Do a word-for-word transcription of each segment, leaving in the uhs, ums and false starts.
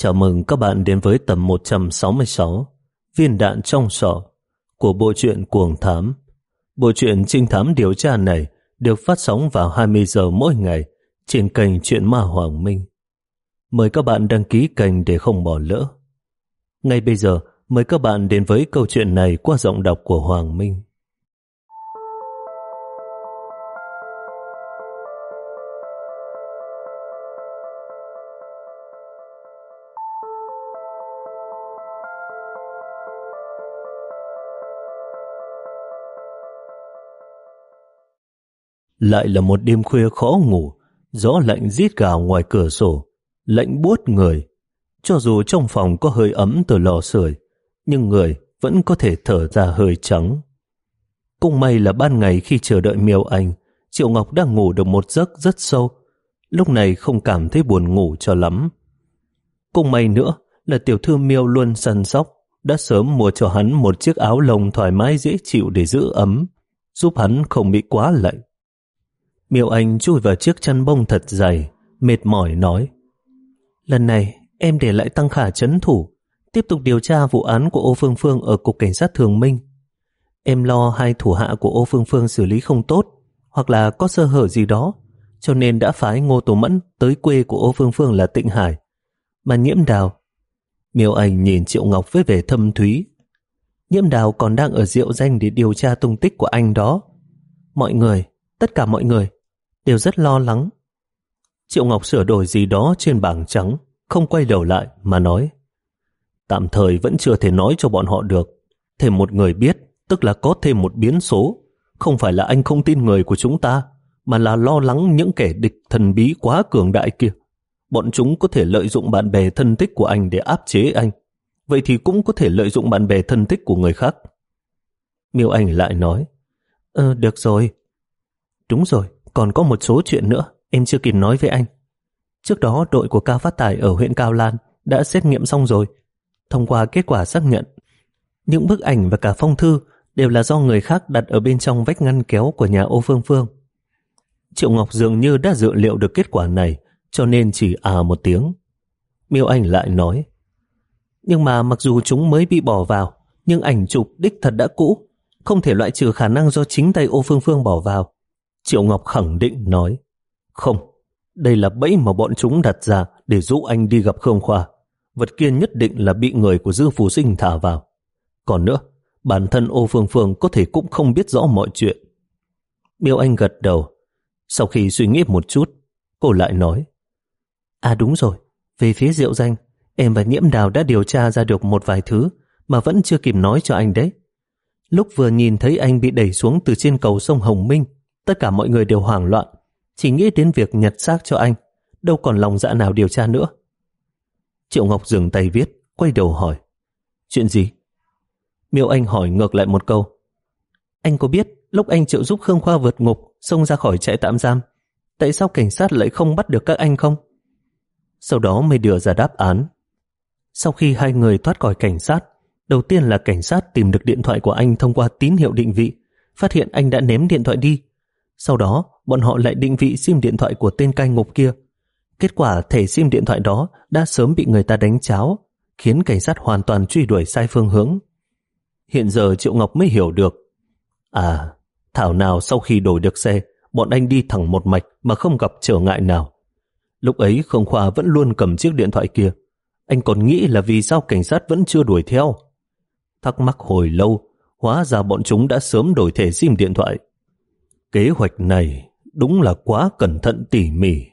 Chào mừng các bạn đến với tập một trăm sáu mươi sáu Viên đạn trong sọ của bộ truyện Cuồng Thám. Bộ truyện trinh thám điều tra này được phát sóng vào hai mươi giờ mỗi ngày trên kênh Truyện Ma Hoàng Minh. Mời các bạn đăng ký kênh để không bỏ lỡ. Ngay bây giờ, mời các bạn đến với câu chuyện này qua giọng đọc của Hoàng Minh. Lại là một đêm khuya khó ngủ, gió lạnh rít gào ngoài cửa sổ, lạnh buốt người. Cho dù trong phòng có hơi ấm từ lò sưởi, nhưng người vẫn có thể thở ra hơi trắng. Cũng may là ban ngày khi chờ đợi Miêu Anh, Triệu Ngọc đang ngủ được một giấc rất sâu, lúc này không cảm thấy buồn ngủ cho lắm. Cũng may nữa là tiểu thư Miêu luôn săn sóc, đã sớm mua cho hắn một chiếc áo lông thoải mái dễ chịu để giữ ấm, giúp hắn không bị quá lạnh. Miêu Anh chui vào chiếc chăn bông thật dày, mệt mỏi nói: Lần này em để lại Tăng Khả trấn thủ, tiếp tục điều tra vụ án của Ô Phương Phương ở Cục Cảnh sát Thường Minh. Em lo hai thủ hạ của Ô Phương Phương xử lý không tốt, hoặc là có sơ hở gì đó, cho nên đã phái Ngô Tổ Mẫn tới quê của Ô Phương Phương là Tịnh Hải. Mà Nhiễm Đào... Miêu Anh nhìn Triệu Ngọc với vẻ thâm thúy. Nhiễm Đào còn đang ở Diệu Danh để điều tra tung tích của anh đó. Mọi người, tất cả mọi người đều rất lo lắng. Triệu Ngọc sửa đổi gì đó trên bảng trắng, không quay đầu lại mà nói: Tạm thời vẫn chưa thể nói cho bọn họ được. Thêm một người biết, tức là có thêm một biến số. Không phải là anh không tin người của chúng ta, mà là lo lắng những kẻ địch thần bí quá cường đại kia. Bọn chúng có thể lợi dụng bạn bè thân thích của anh để áp chế anh. Vậy thì cũng có thể lợi dụng bạn bè thân thích của người khác. Miêu Anh lại nói: Ờ, được rồi. Đúng rồi, còn có một số chuyện nữa em chưa kịp nói với anh. Trước đó đội của Cao Phát Tài ở huyện Cao Lan đã xét nghiệm xong rồi. Thông qua kết quả xác nhận, những bức ảnh và cả phong thư đều là do người khác đặt ở bên trong vách ngăn kéo của nhà Ô Phương Phương. Triệu Ngọc dường như đã dự liệu được kết quả này, cho nên chỉ à một tiếng. Miêu Anh lại nói: Nhưng mà mặc dù chúng mới bị bỏ vào, nhưng ảnh chụp đích thật đã cũ, không thể loại trừ khả năng do chính tay Ô Phương Phương bỏ vào. Triệu Ngọc khẳng định nói: Không, đây là bẫy mà bọn chúng đặt ra để dụ anh đi gặp Khương Khoa. Vật kia nhất định là bị người của Dư Phù Sinh thả vào. Còn nữa, bản thân Ô Phương Phương có thể cũng không biết rõ mọi chuyện. Miêu Anh gật đầu. Sau khi suy nghĩ một chút, cô lại nói: À đúng rồi, về phía Diệu Danh, em và Nhiễm Đào đã điều tra ra được một vài thứ mà vẫn chưa kịp nói cho anh đấy. Lúc vừa nhìn thấy anh bị đẩy xuống từ trên cầu sông Hồng Minh, tất cả mọi người đều hoảng loạn, chỉ nghĩ đến việc nhặt xác cho anh, đâu còn lòng dạ nào điều tra nữa. Triệu Ngọc dừng tay viết, quay đầu hỏi: Chuyện gì? Miêu Anh hỏi ngược lại một câu: Anh có biết lúc anh trợ giúp Khương Khoa vượt ngục, xông ra khỏi trại tạm giam, tại sao cảnh sát lại không bắt được các anh không? Sau đó mới đưa ra đáp án. Sau khi hai người thoát khỏi cảnh sát, đầu tiên là cảnh sát tìm được điện thoại của anh thông qua tín hiệu định vị, phát hiện anh đã ném điện thoại đi. Sau đó, bọn họ lại định vị sim điện thoại của tên cai ngục kia. Kết quả thẻ sim điện thoại đó đã sớm bị người ta đánh tráo, khiến cảnh sát hoàn toàn truy đuổi sai phương hướng. Hiện giờ Triệu Ngọc mới hiểu được. À, thảo nào sau khi đổi được xe, bọn anh đi thẳng một mạch mà không gặp trở ngại nào. Lúc ấy Khương Khoa vẫn luôn cầm chiếc điện thoại kia. Anh còn nghĩ là vì sao cảnh sát vẫn chưa đuổi theo. Thắc mắc hồi lâu, hóa ra bọn chúng đã sớm đổi thẻ sim điện thoại. Kế hoạch này đúng là quá cẩn thận tỉ mỉ.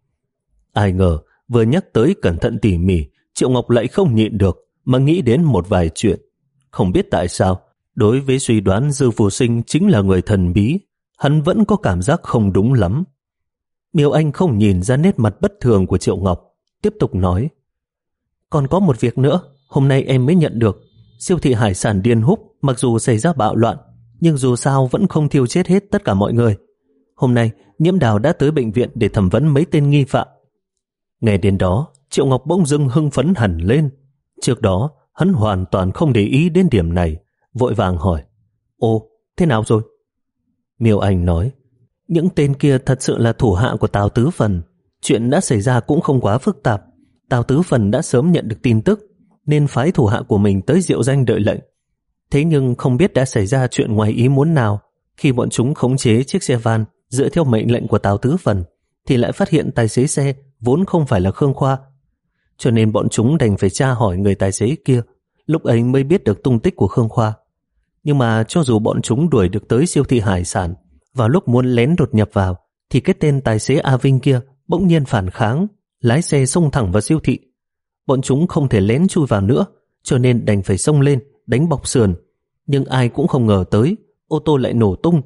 Ai ngờ vừa nhắc tới cẩn thận tỉ mỉ, Triệu Ngọc lại không nhịn được mà nghĩ đến một vài chuyện. Không biết tại sao, đối với suy đoán Dư Phù Sinh chính là người thần bí, hắn vẫn có cảm giác không đúng lắm. Miêu Anh không nhìn ra nét mặt bất thường của Triệu Ngọc, tiếp tục nói: Còn có một việc nữa, hôm nay em mới nhận được. Siêu thị hải sản Điền Húc mặc dù xảy ra bạo loạn, nhưng dù sao vẫn không thiêu chết hết tất cả mọi người. Hôm nay, Nhiễm Đào đã tới bệnh viện để thẩm vấn mấy tên nghi phạm. Nghe đến đó, Triệu Ngọc bỗng dưng hưng phấn hẳn lên. Trước đó, hắn hoàn toàn không để ý đến điểm này, vội vàng hỏi: Ồ, thế nào rồi? Miêu Anh nói: Những tên kia thật sự là thủ hạ của Tào Tứ Phần. Chuyện đã xảy ra cũng không quá phức tạp. Tào Tứ Phần đã sớm nhận được tin tức nên phái thủ hạ của mình tới Diệu Danh đợi lệnh. Thế nhưng không biết đã xảy ra chuyện ngoài ý muốn nào khi bọn chúng khống chế chiếc xe van dựa theo mệnh lệnh của Tào Tứ Phần thì lại phát hiện tài xế xe vốn không phải là Khương Khoa. Cho nên bọn chúng đành phải tra hỏi người tài xế kia, lúc ấy mới biết được tung tích của Khương Khoa. Nhưng mà cho dù bọn chúng đuổi được tới siêu thị hải sản, vào lúc muốn lén đột nhập vào thì cái tên tài xế A Vinh kia bỗng nhiên phản kháng, lái xe xông thẳng vào siêu thị. Bọn chúng không thể lén chui vào nữa, cho nên đành phải xông lên đánh bọc sườn, nhưng ai cũng không ngờ tới ô tô lại nổ tung.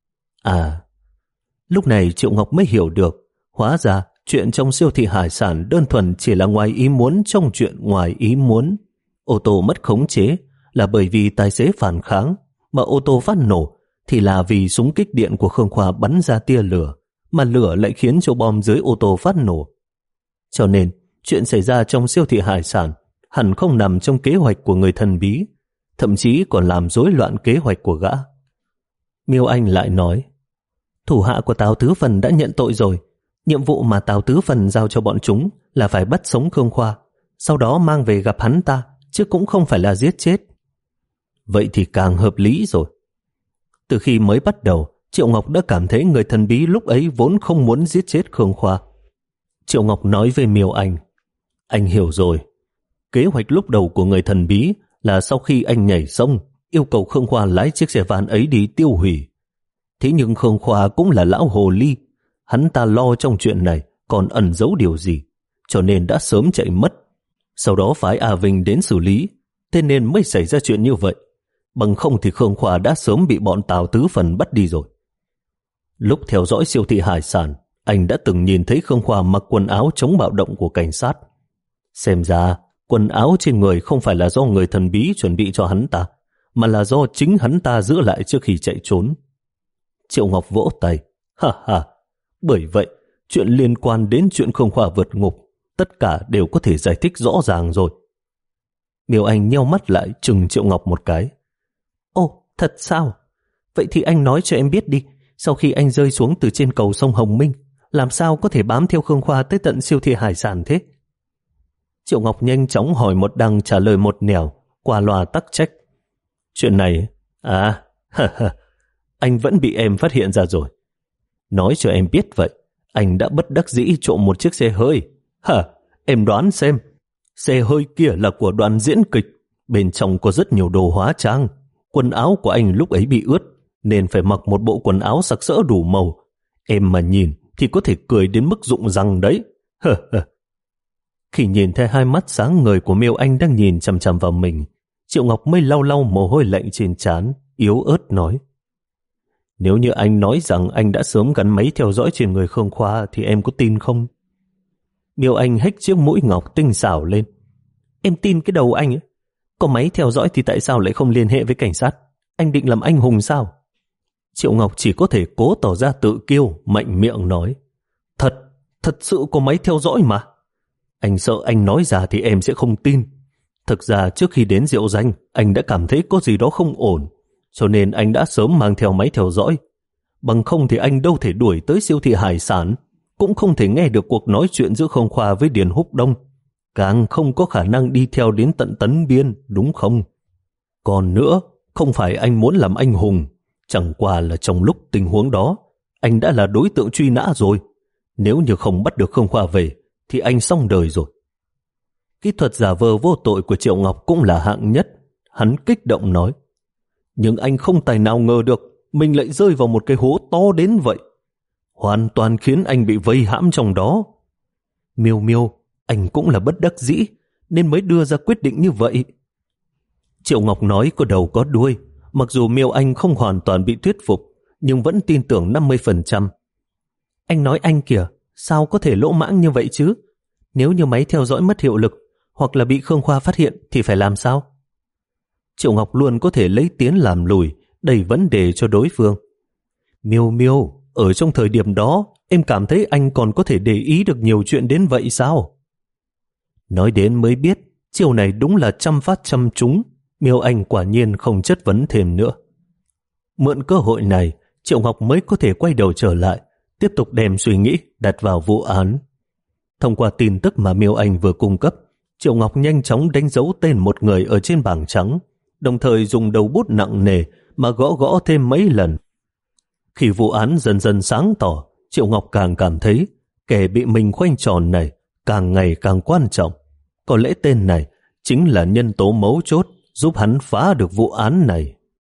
À, lúc này Triệu Ngọc mới hiểu được, hóa ra chuyện trong siêu thị hải sản đơn thuần chỉ là ngoài ý muốn trong chuyện ngoài ý muốn. Ô tô mất khống chế là bởi vì tài xế phản kháng, mà ô tô phát nổ thì là vì súng kích điện của Khương Khoa bắn ra tia lửa, mà lửa lại khiến cho bom dưới ô tô phát nổ. Cho nên, chuyện xảy ra trong siêu thị hải sản hẳn không nằm trong kế hoạch của người thần bí, thậm chí còn làm rối loạn kế hoạch của gã. Miêu Anh lại nói, thủ hạ của Tào Tứ Phần đã nhận tội rồi. Nhiệm vụ mà Tào Tứ Phần giao cho bọn chúng là phải bắt sống Khương Khoa, sau đó mang về gặp hắn ta, chứ cũng không phải là giết chết. Vậy thì càng hợp lý rồi. Từ khi mới bắt đầu, Triệu Ngọc đã cảm thấy người thần bí lúc ấy vốn không muốn giết chết Khương Khoa. Triệu Ngọc nói với Miêu Anh, anh hiểu rồi. Kế hoạch lúc đầu của người thần bí là sau khi anh nhảy sông, yêu cầu Khương Khoa lái chiếc xe van ấy đi tiêu hủy. Thế nhưng Khương Khoa cũng là lão hồ ly, hắn ta lo trong chuyện này còn ẩn giấu điều gì, cho nên đã sớm chạy mất. Sau đó phái A Vinh đến xử lý, thế nên mới xảy ra chuyện như vậy. Bằng không thì Khương Khoa đã sớm bị bọn Tào Tứ Phần bắt đi rồi. Lúc theo dõi siêu thị hải sản, anh đã từng nhìn thấy Khương Khoa mặc quần áo chống bạo động của cảnh sát. Xem ra, quần áo trên người không phải là do người thần bí chuẩn bị cho hắn ta, mà là do chính hắn ta giữ lại trước khi chạy trốn. Triệu Ngọc vỗ tay, ha ha, bởi vậy, chuyện liên quan đến chuyện Khương Khoa vượt ngục, tất cả đều có thể giải thích rõ ràng rồi. Miêu Anh nheo mắt lại chừng Triệu Ngọc một cái. Ồ, thật sao? Vậy thì anh nói cho em biết đi, sau khi anh rơi xuống từ trên cầu sông Hồng Minh, làm sao có thể bám theo Khương Khoa tới tận siêu thị hải sản thế? Triệu Ngọc nhanh chóng hỏi một đằng trả lời một nẻo, qua loa tắc trách. Chuyện này, à, ha ha, anh vẫn bị em phát hiện ra rồi. Nói cho em biết vậy, anh đã bất đắc dĩ trộm một chiếc xe hơi. Hả, em đoán xem, xe hơi kia là của đoàn diễn kịch, bên trong có rất nhiều đồ hóa trang. Quần áo của anh lúc ấy bị ướt, nên phải mặc một bộ quần áo sặc sỡ đủ màu. Em mà nhìn thì có thể cười đến mức rụng răng đấy. Hờ hờ. Khi nhìn thấy hai mắt sáng ngời của Miêu Anh đang nhìn chằm chằm vào mình, Triệu Ngọc mới lau lau mồ hôi lạnh trên trán, yếu ớt nói. Nếu như anh nói rằng anh đã sớm gắn máy theo dõi trên người Khương Khoa thì em có tin không? Miêu Anh hếch chiếc mũi ngọc tinh xảo lên. Em tin cái đầu anh ấy. Có máy theo dõi thì tại sao lại không liên hệ với cảnh sát? Anh định làm anh hùng sao? Triệu Ngọc chỉ có thể cố tỏ ra tự kiêu, mạnh miệng nói. Thật, thật sự có máy theo dõi mà. Anh sợ anh nói ra thì em sẽ không tin. Thực ra trước khi đến Diệu Danh, anh đã cảm thấy có gì đó không ổn, cho nên anh đã sớm mang theo máy theo dõi. Bằng không thì anh đâu thể đuổi tới siêu thị hải sản, cũng không thể nghe được cuộc nói chuyện giữa Khương Khoa với Điền Húc Đông, càng không có khả năng đi theo đến tận Tấn Biên, đúng không? Còn nữa, không phải anh muốn làm anh hùng, chẳng qua là trong lúc tình huống đó, anh đã là đối tượng truy nã rồi. Nếu như không bắt được Khương Khoa về, thì anh xong đời rồi. Kỹ thuật giả vờ vô tội của Triệu Ngọc cũng là hạng nhất. Hắn kích động nói. Nhưng anh không tài nào ngờ được mình lại rơi vào một cái hố to đến vậy. Hoàn toàn khiến anh bị vây hãm trong đó. Miêu Miêu, anh cũng là bất đắc dĩ nên mới đưa ra quyết định như vậy. Triệu Ngọc nói có đầu có đuôi. Mặc dù Miêu Anh không hoàn toàn bị thuyết phục, nhưng vẫn tin tưởng năm mươi phần trăm. Anh nói anh kìa, sao có thể lỗ mãng như vậy chứ? Nếu như máy theo dõi mất hiệu lực hoặc là bị Khương Khoa phát hiện thì phải làm sao? Triệu Ngọc luôn có thể lấy tiến làm lùi, đẩy vấn đề cho đối phương. Miêu Miêu, ở trong thời điểm đó, em cảm thấy anh còn có thể để ý được nhiều chuyện đến vậy sao? Nói đến mới biết, chiều này đúng là trăm phát trăm trúng. Miêu Anh quả nhiên không chất vấn thêm nữa. Mượn cơ hội này, Triệu Ngọc mới có thể quay đầu trở lại, tiếp tục đem suy nghĩ đặt vào vụ án. Thông qua tin tức mà Miêu Anh vừa cung cấp, Triệu Ngọc nhanh chóng đánh dấu tên một người ở trên bảng trắng, đồng thời dùng đầu bút nặng nề mà gõ gõ thêm mấy lần. Khi vụ án dần dần sáng tỏ, Triệu Ngọc càng cảm thấy kẻ bị mình khoanh tròn này càng ngày càng quan trọng. Có lẽ tên này chính là nhân tố mấu chốt giúp hắn phá được vụ án này.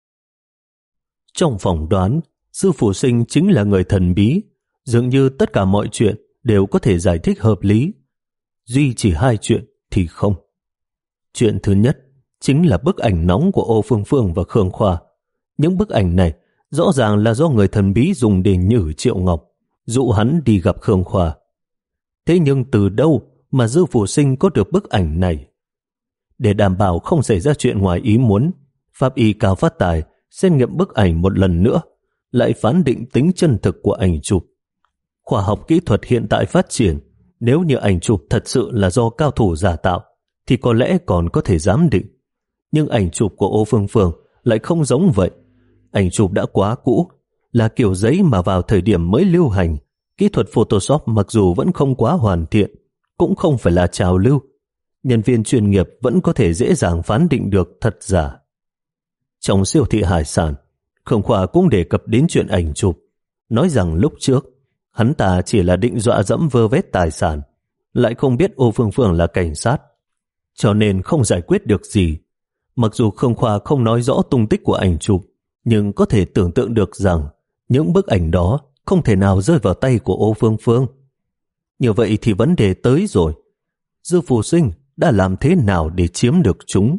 Trong phỏng đoán, Dư Phủ Sinh chính là người thần bí, dường như tất cả mọi chuyện đều có thể giải thích hợp lý. Duy chỉ hai chuyện thì không. Chuyện thứ nhất chính là bức ảnh nóng của Ô Phương Phương và Khương Khoa. Những bức ảnh này rõ ràng là do người thần bí dùng để nhử Triệu Ngọc, dụ hắn đi gặp Khương Khoa. Thế nhưng từ đâu mà Dư Phủ Sinh có được bức ảnh này? Để đảm bảo không xảy ra chuyện ngoài ý muốn, pháp y Cao Phát Tài xét nghiệm bức ảnh một lần nữa, lại phán định tính chân thực của ảnh chụp. Khoa học kỹ thuật hiện tại phát triển, nếu như ảnh chụp thật sự là do cao thủ giả tạo, thì có lẽ còn có thể giám định. Nhưng ảnh chụp của Ô Phương Phương lại không giống vậy. Ảnh chụp đã quá cũ, là kiểu giấy mà vào thời điểm mới lưu hành. Kỹ thuật Photoshop mặc dù vẫn không quá hoàn thiện, cũng không phải là trào lưu. Nhân viên chuyên nghiệp vẫn có thể dễ dàng phán định được thật giả. Trong siêu thị hải sản, Khương Khoa cũng đề cập đến chuyện ảnh chụp, nói rằng lúc trước hắn ta chỉ là định dọa dẫm vơ vét tài sản, lại không biết Ô Phương Phương là cảnh sát, cho nên không giải quyết được gì. Mặc dù Khương Khoa không nói rõ tung tích của ảnh chụp, nhưng có thể tưởng tượng được rằng những bức ảnh đó không thể nào rơi vào tay của Ô Phương Phương. Như vậy thì vấn đề tới rồi. Dư Phủ Sinh đã làm thế nào để chiếm được chúng?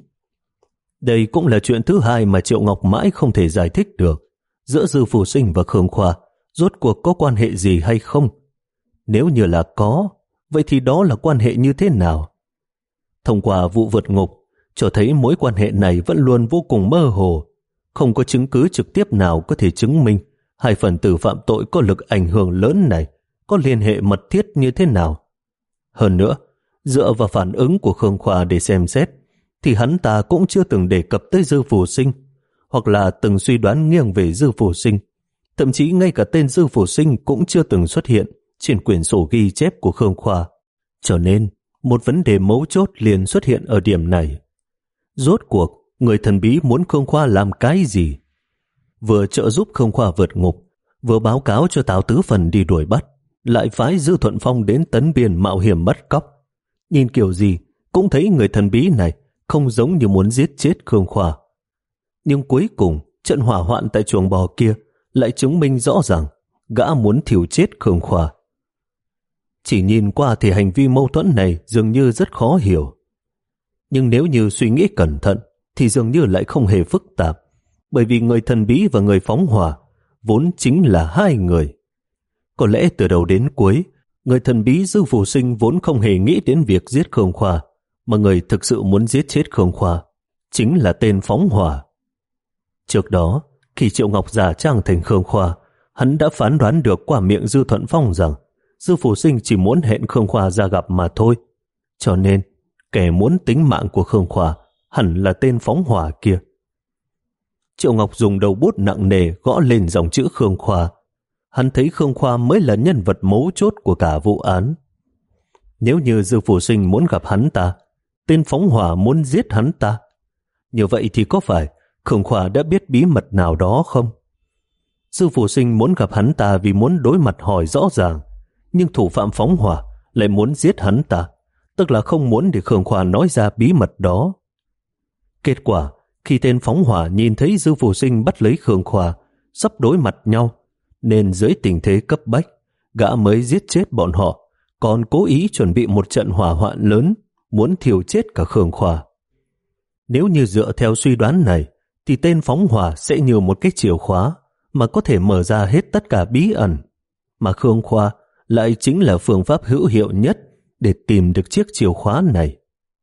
Đây cũng là chuyện thứ hai mà Triệu Ngọc mãi không thể giải thích được. Giữa Dư Phủ Sinh và Khương Khoa rốt cuộc có quan hệ gì hay không? Nếu như là có, vậy thì đó là quan hệ như thế nào? Thông qua vụ vượt ngục, cho thấy mối quan hệ này vẫn luôn vô cùng mơ hồ. Không có chứng cứ trực tiếp nào có thể chứng minh hai phần tử phạm tội có lực ảnh hưởng lớn này có liên hệ mật thiết như thế nào. Hơn nữa, dựa vào phản ứng của Khương Khoa để xem xét, thì hắn ta cũng chưa từng đề cập tới Dư Phủ Sinh, hoặc là từng suy đoán nghiêng về Dư Phủ Sinh. Thậm chí ngay cả tên Dư Phủ Sinh cũng chưa từng xuất hiện trên quyển sổ ghi chép của Khương Khoa. Cho nên, một vấn đề mấu chốt liền xuất hiện ở điểm này. Rốt cuộc, người thần bí muốn Khương Khoa làm cái gì? Vừa trợ giúp Khương Khoa vượt ngục, vừa báo cáo cho Tào Tứ Phần đi đuổi bắt, lại phái Dư Thuận Phong đến Tấn Biên mạo hiểm bắt cóc. Nhìn kiểu gì cũng thấy người thần bí này không giống như muốn giết chết Khương Khoa. Nhưng cuối cùng, trận hỏa hoạn tại chuồng bò kia lại chứng minh rõ ràng gã muốn thiêu chết Khương Khoa. Chỉ nhìn qua thì hành vi mâu thuẫn này dường như rất khó hiểu. Nhưng nếu như suy nghĩ cẩn thận thì dường như lại không hề phức tạp, bởi vì người thần bí và người phóng hỏa vốn chính là hai người. Có lẽ từ đầu đến cuối, người thần bí Dư Phủ Sinh vốn không hề nghĩ đến việc giết Khương Khoa, mà người thực sự muốn giết chết Khương Khoa chính là tên phóng hỏa. Trước đó, khi Triệu Ngọc giả trang thành Khương Khoa, hắn đã phán đoán được qua miệng Dư Thuận Phong rằng Dư Phủ Sinh chỉ muốn hẹn Khương Khoa ra gặp mà thôi. Cho nên, kẻ muốn tính mạng của Khương Khoa hẳn là tên phóng hỏa kia. Triệu Ngọc dùng đầu bút nặng nề gõ lên dòng chữ Khương Khoa. Hắn thấy Khương Khoa mới là nhân vật mấu chốt của cả vụ án. Nếu như Dư Phủ Sinh muốn gặp hắn ta, tên phóng hỏa muốn giết hắn ta, như vậy thì có phải Khương Khoa đã biết bí mật nào đó không? Dư Phủ Sinh muốn gặp hắn ta vì muốn đối mặt hỏi rõ ràng, nhưng thủ phạm phóng hỏa lại muốn giết hắn ta, tức là không muốn để Khương Khoa nói ra bí mật đó. Kết quả, khi tên phóng hỏa nhìn thấy Dư Phủ Sinh bắt lấy Khương Khoa, sắp đối mặt nhau, nên dưới tình thế cấp bách, gã mới giết chết bọn họ, còn cố ý chuẩn bị một trận hỏa hoạn lớn, muốn thiêu chết cả Khương Khoa. Nếu như dựa theo suy đoán này, thì tên phóng hỏa sẽ như một cái chìa khóa mà có thể mở ra hết tất cả bí ẩn, mà Khương Khoa lại chính là phương pháp hữu hiệu nhất để tìm được chiếc chìa khóa này.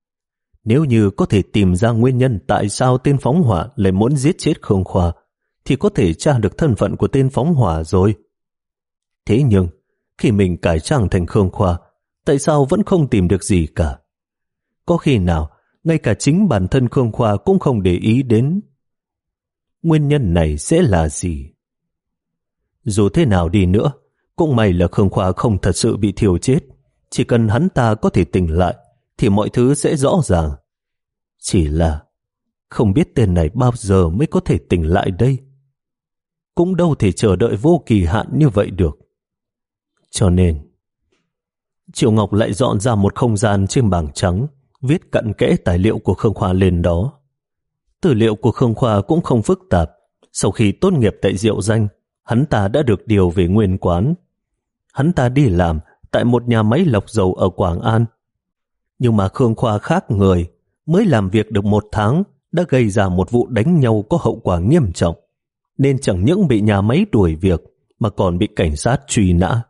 Nếu như có thể tìm ra nguyên nhân tại sao tên phóng hỏa lại muốn giết chết Khương Khoa, thì có thể tra được thân phận của tên phóng hỏa rồi. Thế nhưng, khi mình cải trang thành Khương Khoa, tại sao vẫn không tìm được gì cả? Có khi nào, ngay cả chính bản thân Khương Khoa cũng không để ý đến. Nguyên nhân này sẽ là gì? Dù thế nào đi nữa, cũng may là Khương Khoa không thật sự bị thiêu chết, Chỉ cần hắn ta có thể tỉnh lại thì mọi thứ sẽ rõ ràng. Chỉ là không biết tên này bao giờ mới có thể tỉnh lại đây. Cũng đâu thể chờ đợi vô kỳ hạn như vậy được. Cho nên Triệu Ngọc lại dọn ra một không gian trên bảng trắng, viết cặn kẽ tài liệu của Khương Khoa lên đó. Tư liệu của Khương Khoa cũng không phức tạp. Sau khi tốt nghiệp tại Diệu Danh, hắn ta đã được điều về nguyên quán. Hắn ta đi làm tại một nhà máy lọc dầu ở Quảng An. Nhưng mà Khương Khoa khác người, mới làm việc được một tháng đã gây ra một vụ đánh nhau có hậu quả nghiêm trọng, nên chẳng những bị nhà máy đuổi việc mà còn bị cảnh sát truy nã.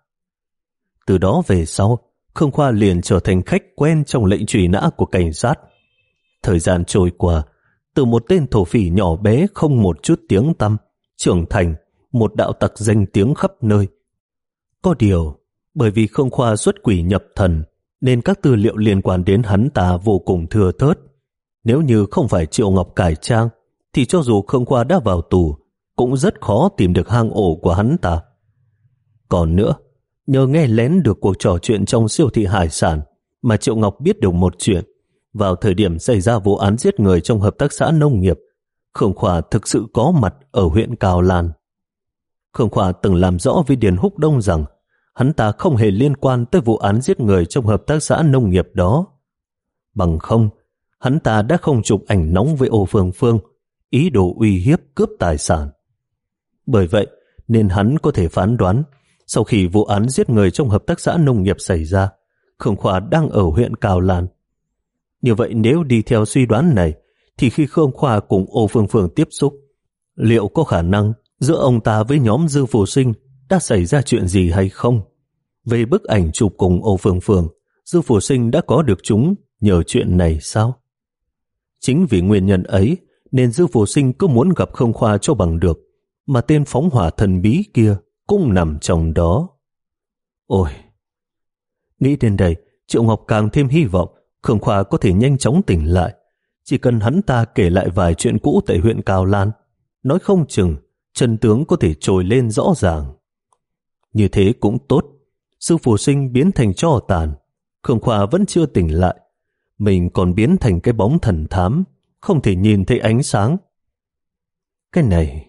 Từ đó về sau, Khương Khoa liền trở thành khách quen trong lệnh truy nã của cảnh sát. Thời gian trôi qua, từ một tên thổ phỉ nhỏ bé không một chút tiếng tăm, trưởng thành một đạo tặc danh tiếng khắp nơi. Có điều, bởi vì Khương Khoa xuất quỷ nhập thần, nên các tư liệu liên quan đến hắn ta vô cùng thưa thớt. Nếu như không phải Triệu Ngọc cải trang, thì cho dù Khương Khoa đã vào tù, cũng rất khó tìm được hang ổ của hắn ta. Còn nữa, nhờ nghe lén được cuộc trò chuyện trong siêu thị hải sản mà Triệu Ngọc biết được một chuyện. Vào thời điểm xảy ra vụ án giết người trong hợp tác xã nông nghiệp, Khương Khoa thực sự có mặt ở huyện Cào Lan. Khương Khoa từng làm rõ với Điền Húc Đông rằng hắn ta không hề liên quan tới vụ án giết người trong hợp tác xã nông nghiệp đó. Bằng không, hắn ta đã không chụp ảnh nóng với Ô Phương Phương, ý đồ uy hiếp cướp tài sản. Bởi vậy, nên hắn có thể phán đoán, sau khi vụ án giết người trong hợp tác xã nông nghiệp xảy ra, Khương Khoa đang ở huyện Cào Lan. Như vậy nếu đi theo suy đoán này, thì khi Khương Khoa cùng Ô Phương Phương tiếp xúc, liệu có khả năng giữa ông ta với nhóm Dư Phù Sinh đã xảy ra chuyện gì hay không? Về bức ảnh chụp cùng Ô Phương Phương, Dư Phù Sinh đã có được chúng nhờ chuyện này sao? Chính vì nguyên nhân ấy nên Dư Phù Sinh cứ muốn gặp Khương Khoa cho bằng được, mà tên phóng hỏa thần bí kia cũng nằm trong đó. Ôi! Nghĩ đến đây, Triệu Ngọc càng thêm hy vọng Khương Khoa có thể nhanh chóng tỉnh lại. Chỉ cần hắn ta kể lại vài chuyện cũ tại huyện Cào Lan, nói không chừng chân tướng có thể trồi lên rõ ràng. Như thế cũng tốt. Sư Phù Sinh biến thành tro tàn, Khương Khoa vẫn chưa tỉnh lại, mình còn biến thành cái bóng thần thám, không thể nhìn thấy ánh sáng. Cái này...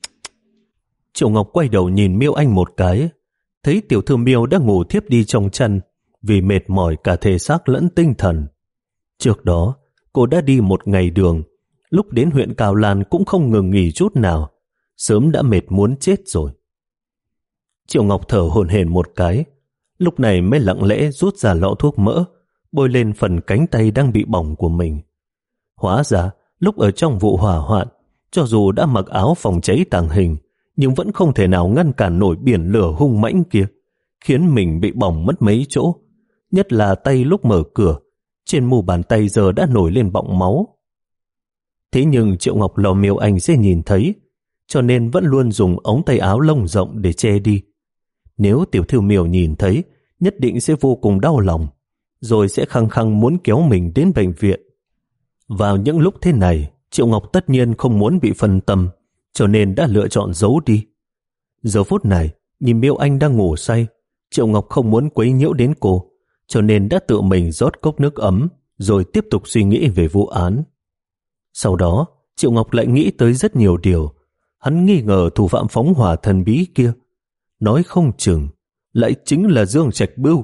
Triệu Ngọc quay đầu nhìn Miêu Anh một cái, thấy tiểu thư Miêu đã ngủ thiếp đi trong chăn vì mệt mỏi cả thể xác lẫn tinh thần. Trước đó, cô đã đi một ngày đường, lúc đến huyện Cào Lan cũng không ngừng nghỉ chút nào, sớm đã mệt muốn chết rồi. Triệu Ngọc thở hổn hển một cái, lúc này mới lặng lẽ rút ra lọ thuốc mỡ, bôi lên phần cánh tay đang bị bỏng của mình. Hóa ra, lúc ở trong vụ hỏa hoạn, cho dù đã mặc áo phòng cháy tàng hình, nhưng vẫn không thể nào ngăn cản nổi biển lửa hung mãnh kia, khiến mình bị bỏng mất mấy chỗ. Nhất là tay lúc mở cửa, trên mu bàn tay giờ đã nổi lên bọng máu. Thế nhưng Triệu Ngọc lo Miêu Anh sẽ nhìn thấy, cho nên vẫn luôn dùng ống tay áo lông rộng để che đi. Nếu tiểu thư Miêu nhìn thấy, nhất định sẽ vô cùng đau lòng, rồi sẽ khăng khăng muốn kéo mình đến bệnh viện. Vào những lúc thế này, Triệu Ngọc tất nhiên không muốn bị phân tâm, cho nên đã lựa chọn giấu đi. Giờ phút này, nhìn Miêu Anh đang ngủ say, Triệu Ngọc không muốn quấy nhiễu đến cô, cho nên đã tự mình rót cốc nước ấm, rồi tiếp tục suy nghĩ về vụ án. Sau đó, Triệu Ngọc lại nghĩ tới rất nhiều điều. Hắn nghi ngờ thủ phạm phóng hỏa thần bí kia, nói không chừng lại chính là Dương Trạch Bưu.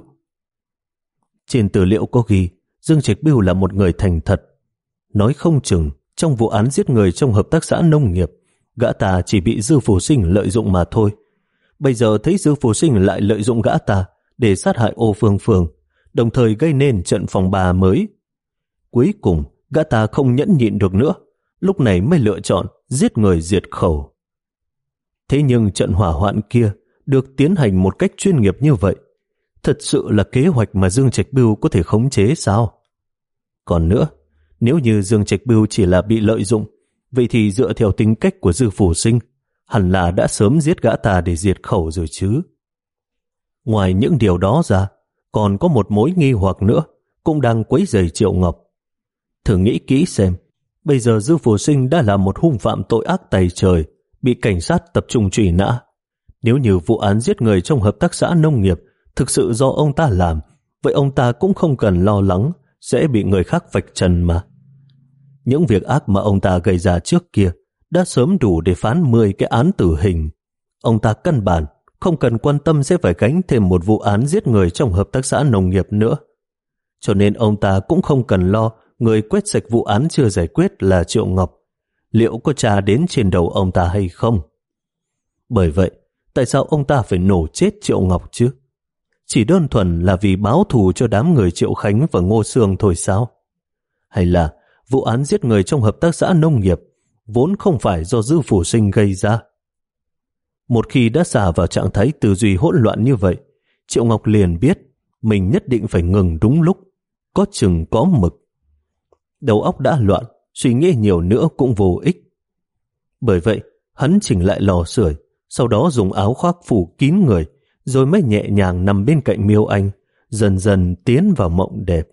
Trên tư liệu có ghi Dương Trạch Bưu là một người thành thật. Nói không chừng trong vụ án giết người trong hợp tác xã nông nghiệp, gã ta chỉ bị Dư Phù Sinh lợi dụng mà thôi. Bây giờ thấy Dư Phù Sinh lại lợi dụng gã ta để sát hại Ô Phương Phương, đồng thời gây nên trận phòng bà mới. Cuối cùng, gã ta không nhẫn nhịn được nữa, lúc này mới lựa chọn giết người diệt khẩu. Thế nhưng trận hỏa hoạn kia được tiến hành một cách chuyên nghiệp như vậy, thật sự là kế hoạch mà Dương Trạch Bưu có thể khống chế sao? Còn nữa, nếu như Dương Trạch Bưu chỉ là bị lợi dụng, vậy thì dựa theo tính cách của Dư Phù Sinh, hẳn là đã sớm giết gã ta để diệt khẩu rồi chứ. Ngoài những điều đó ra, còn có một mối nghi hoặc nữa cũng đang quấy rầy Triệu Ngọc. Thử nghĩ kỹ xem, bây giờ Dư Phù Sinh đã là một hung phạm tội ác tày trời, bị cảnh sát tập trung truy nã. Nếu như vụ án giết người trong hợp tác xã nông nghiệp thực sự do ông ta làm, vậy ông ta cũng không cần lo lắng sẽ bị người khác vạch trần mà. Những việc ác mà ông ta gây ra trước kia đã sớm đủ để phán mười cái án tử hình. Ông ta căn bản không cần quan tâm sẽ phải gánh thêm một vụ án giết người trong hợp tác xã nông nghiệp nữa. Cho nên ông ta cũng không cần lo người quét sạch vụ án chưa giải quyết là Triệu Ngọc, liệu có tra đến trên đầu ông ta hay không. Bởi vậy, tại sao ông ta phải nổ chết Triệu Ngọc chứ? Chỉ đơn thuần là vì báo thù cho đám người Triệu Khánh và Ngô Sương thôi sao? Hay là vụ án giết người trong hợp tác xã nông nghiệp vốn không phải do Dư Phủ Sinh gây ra? Một khi đã xả vào trạng thái tư duy hỗn loạn như vậy, Triệu Ngọc liền biết mình nhất định phải ngừng đúng lúc, có chừng có mực. Đầu óc đã loạn, suy nghĩ nhiều nữa cũng vô ích. Bởi vậy, hắn chỉnh lại lò sưởi, sau đó dùng áo khoác phủ kín người, rồi mới nhẹ nhàng nằm bên cạnh Miêu Anh, dần dần tiến vào mộng đẹp.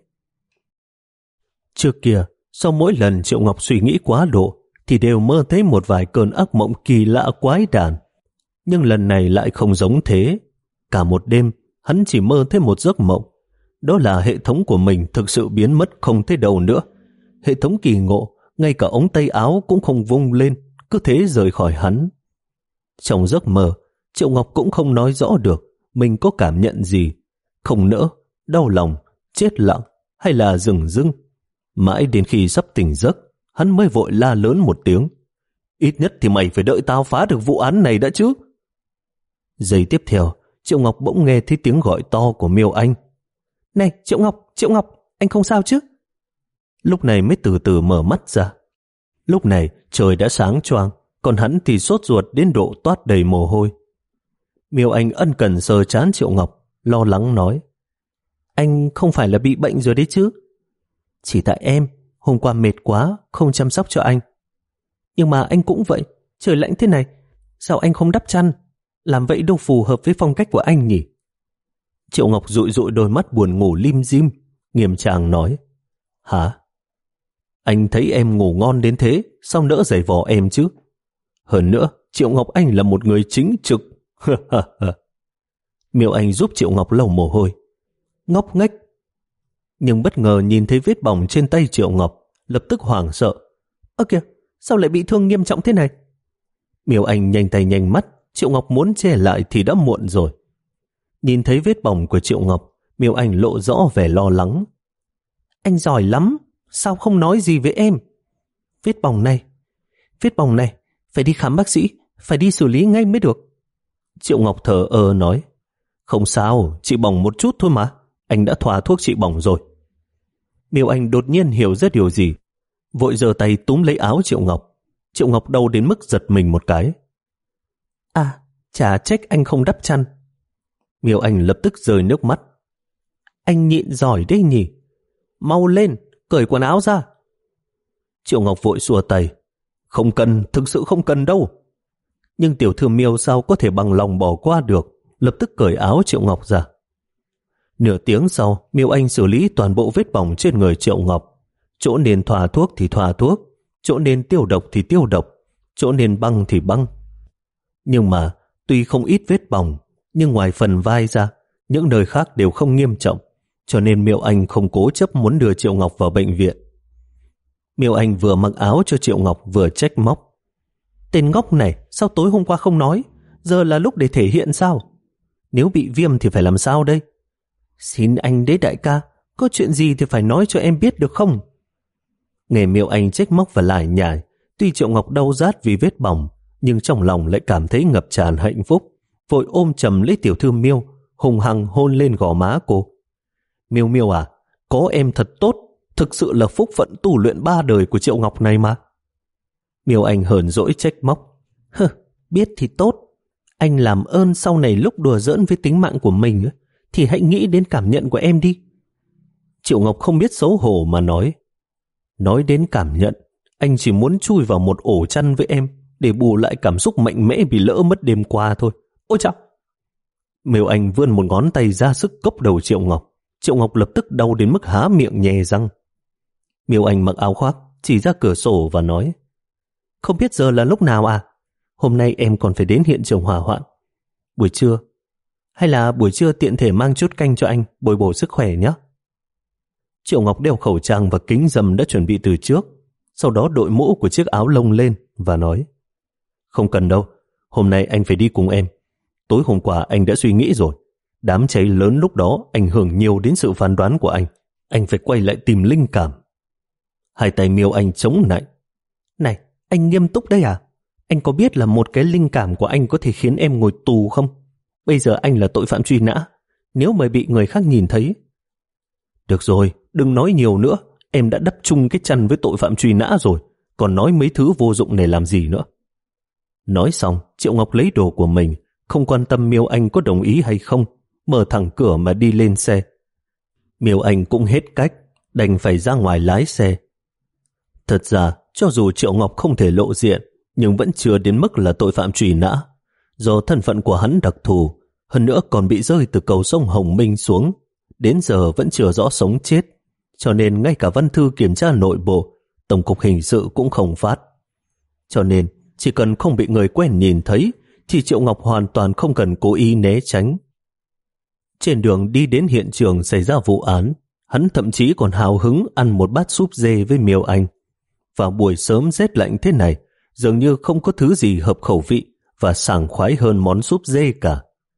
Trước kia, sau mỗi lần Triệu Ngọc suy nghĩ quá độ, thì đều mơ thấy một vài cơn ác mộng kỳ lạ quái đản. Nhưng lần này lại không giống thế. Cả một đêm, hắn chỉ mơ thấy một giấc mộng. Đó là hệ thống của mình thực sự biến mất không thấy đâu nữa. Hệ thống kỳ ngộ, ngay cả ống tay áo cũng không vung lên, cứ thế rời khỏi hắn. Trong giấc mơ, Triệu Ngọc cũng không nói rõ được mình có cảm nhận gì, không nỡ, đau lòng, chết lặng hay là dừng dưng. Mãi đến khi sắp tỉnh giấc, hắn mới vội la lớn một tiếng. Ít nhất thì mày phải đợi tao phá được vụ án này đã chứ. Giây tiếp theo, Triệu Ngọc bỗng nghe thấy tiếng gọi to của Miêu Anh. Này, Triệu Ngọc, Triệu Ngọc, anh không sao chứ? Lúc này mới từ từ mở mắt ra. Lúc này trời đã sáng choang, còn hắn thì sốt ruột đến độ toát đầy mồ hôi. Miêu Anh ân cần sờ trán Triệu Ngọc, lo lắng nói. Anh không phải là bị bệnh rồi đấy chứ? Chỉ tại em, hôm qua mệt quá, không chăm sóc cho anh. Nhưng mà anh cũng vậy, trời lạnh thế này, sao anh không đắp chăn? Làm vậy đâu phù hợp với phong cách của anh nhỉ? Triệu Ngọc dụi dụi đôi mắt buồn ngủ lim dim, nghiêm trang nói. Hả? Anh thấy em ngủ ngon đến thế, sao nỡ giày vò em chứ? Hơn nữa, Triệu Ngọc anh là một người chính trực. Miêu Anh giúp Triệu Ngọc lau mồ hôi. Ngốc nghếch. Nhưng bất ngờ nhìn thấy vết bỏng trên tay Triệu Ngọc, lập tức hoảng sợ. Ơ kìa, sao lại bị thương nghiêm trọng thế này? Miêu Anh nhanh tay nhanh mắt, Triệu Ngọc muốn che lại thì đã muộn rồi. Nhìn thấy vết bỏng của Triệu Ngọc, Miêu Anh lộ rõ vẻ lo lắng. Anh giỏi lắm, sao không nói gì với em? Vết bỏng này, vết bỏng này, phải đi khám bác sĩ, phải đi xử lý ngay mới được. Triệu Ngọc thở ơ nói. Không sao, chị bỏng một chút thôi mà, anh đã thoa thuốc trị bỏng rồi. Miêu Anh đột nhiên hiểu ra điều gì, vội giơ tay túm lấy áo Triệu Ngọc. Triệu Ngọc đau đến mức giật mình một cái. À, chả trách anh không đắp chăn. Miêu Anh lập tức rơi nước mắt. Anh nhịn giỏi đấy nhỉ. Mau lên, cởi quần áo ra. Triệu Ngọc vội xua tay. Không cần, thực sự không cần đâu. Nhưng tiểu thư Miêu sao có thể bằng lòng bỏ qua được, lập tức cởi áo Triệu Ngọc ra. Nửa tiếng sau, Miêu Anh xử lý toàn bộ vết bỏng trên người Triệu Ngọc. Chỗ nên thoa thuốc thì thoa thuốc, chỗ nên tiêu độc thì tiêu độc, chỗ nên băng thì băng. Nhưng mà, tuy không ít vết bỏng, nhưng ngoài phần vai ra, những nơi khác đều không nghiêm trọng, cho nên Miêu Anh không cố chấp muốn đưa Triệu Ngọc vào bệnh viện. Miêu Anh vừa mặc áo cho Triệu Ngọc vừa trách móc. Tên ngốc này, sao tối hôm qua không nói? Giờ là lúc để thể hiện sao? Nếu bị viêm thì phải làm sao đây? Xin anh đấy đại ca, có chuyện gì thì phải nói cho em biết được không? Nghe Miêu Anh trách móc và lải nhải, tuy Triệu Ngọc đau rát vì vết bỏng, nhưng trong lòng lại cảm thấy ngập tràn hạnh phúc, vội ôm chầm lấy tiểu thư Miêu, hùng hăng hôn lên gò má cô. Miêu Miêu à, có em thật tốt, thực sự là phúc phận tu luyện ba đời của Triệu Ngọc này mà. Miêu Anh hờn dỗi trách móc. Hừ, biết thì tốt. Anh làm ơn sau này lúc đùa giỡn với tính mạng của mình thì hãy nghĩ đến cảm nhận của em đi. Triệu Ngọc không biết xấu hổ mà nói. Nói đến cảm nhận, anh chỉ muốn chui vào một ổ chăn với em để bù lại cảm xúc mạnh mẽ bị lỡ mất đêm qua thôi. Ôi chao! Miêu Anh vươn một ngón tay ra sức cốc đầu Triệu Ngọc. Triệu Ngọc lập tức đau đến mức há miệng nhè răng. Miêu Anh mặc áo khoác, chỉ ra cửa sổ và nói. Không biết giờ là lúc nào à? Hôm nay em còn phải đến hiện trường hỏa hoạn. Buổi trưa, Hay là buổi trưa tiện thể mang chút canh cho anh bồi bổ sức khỏe nhé. Triệu Ngọc đeo khẩu trang và kính râm đã chuẩn bị từ trước, sau đó đội mũ của chiếc áo lông lên và nói: Không cần đâu, hôm nay anh phải đi cùng em. Tối hôm qua anh đã suy nghĩ rồi, đám cháy lớn lúc đó ảnh hưởng nhiều đến sự phán đoán của anh. Anh phải quay lại tìm linh cảm. Hai tay Miêu Anh chống nạnh. Này, anh nghiêm túc đấy à? Anh có biết là một cái linh cảm của anh có thể khiến em ngồi tù không? Bây giờ anh là tội phạm truy nã, nếu mà bị người khác nhìn thấy. Được rồi, đừng nói nhiều nữa. Em đã đắp chung cái chăn với tội phạm truy nã rồi, còn nói mấy thứ vô dụng này làm gì nữa. Nói xong, Triệu Ngọc lấy đồ của mình, không quan tâm Miêu Anh có đồng ý hay không, mở thẳng cửa mà đi lên xe. Miêu Anh cũng hết cách, đành phải ra ngoài lái xe. Thật ra, cho dù Triệu Ngọc không thể lộ diện, nhưng vẫn chưa đến mức là tội phạm truy nã. Do thân phận của hắn đặc thù, hơn nữa còn bị rơi từ cầu sông Hồng Minh xuống, đến giờ vẫn chưa rõ sống chết, cho nên ngay cả văn thư kiểm tra nội bộ, Tổng cục Hình sự cũng không phát. Cho nên, chỉ cần không bị người quen nhìn thấy, thì Triệu Ngọc hoàn toàn không cần cố ý né tránh. Trên đường đi đến hiện trường xảy ra vụ án, hắn thậm chí còn hào hứng ăn một bát súp dê với Miêu Anh. Vào buổi sớm rét lạnh thế này, dường như không có thứ gì hợp khẩu vị và sảng khoái hơn món súp dê cả.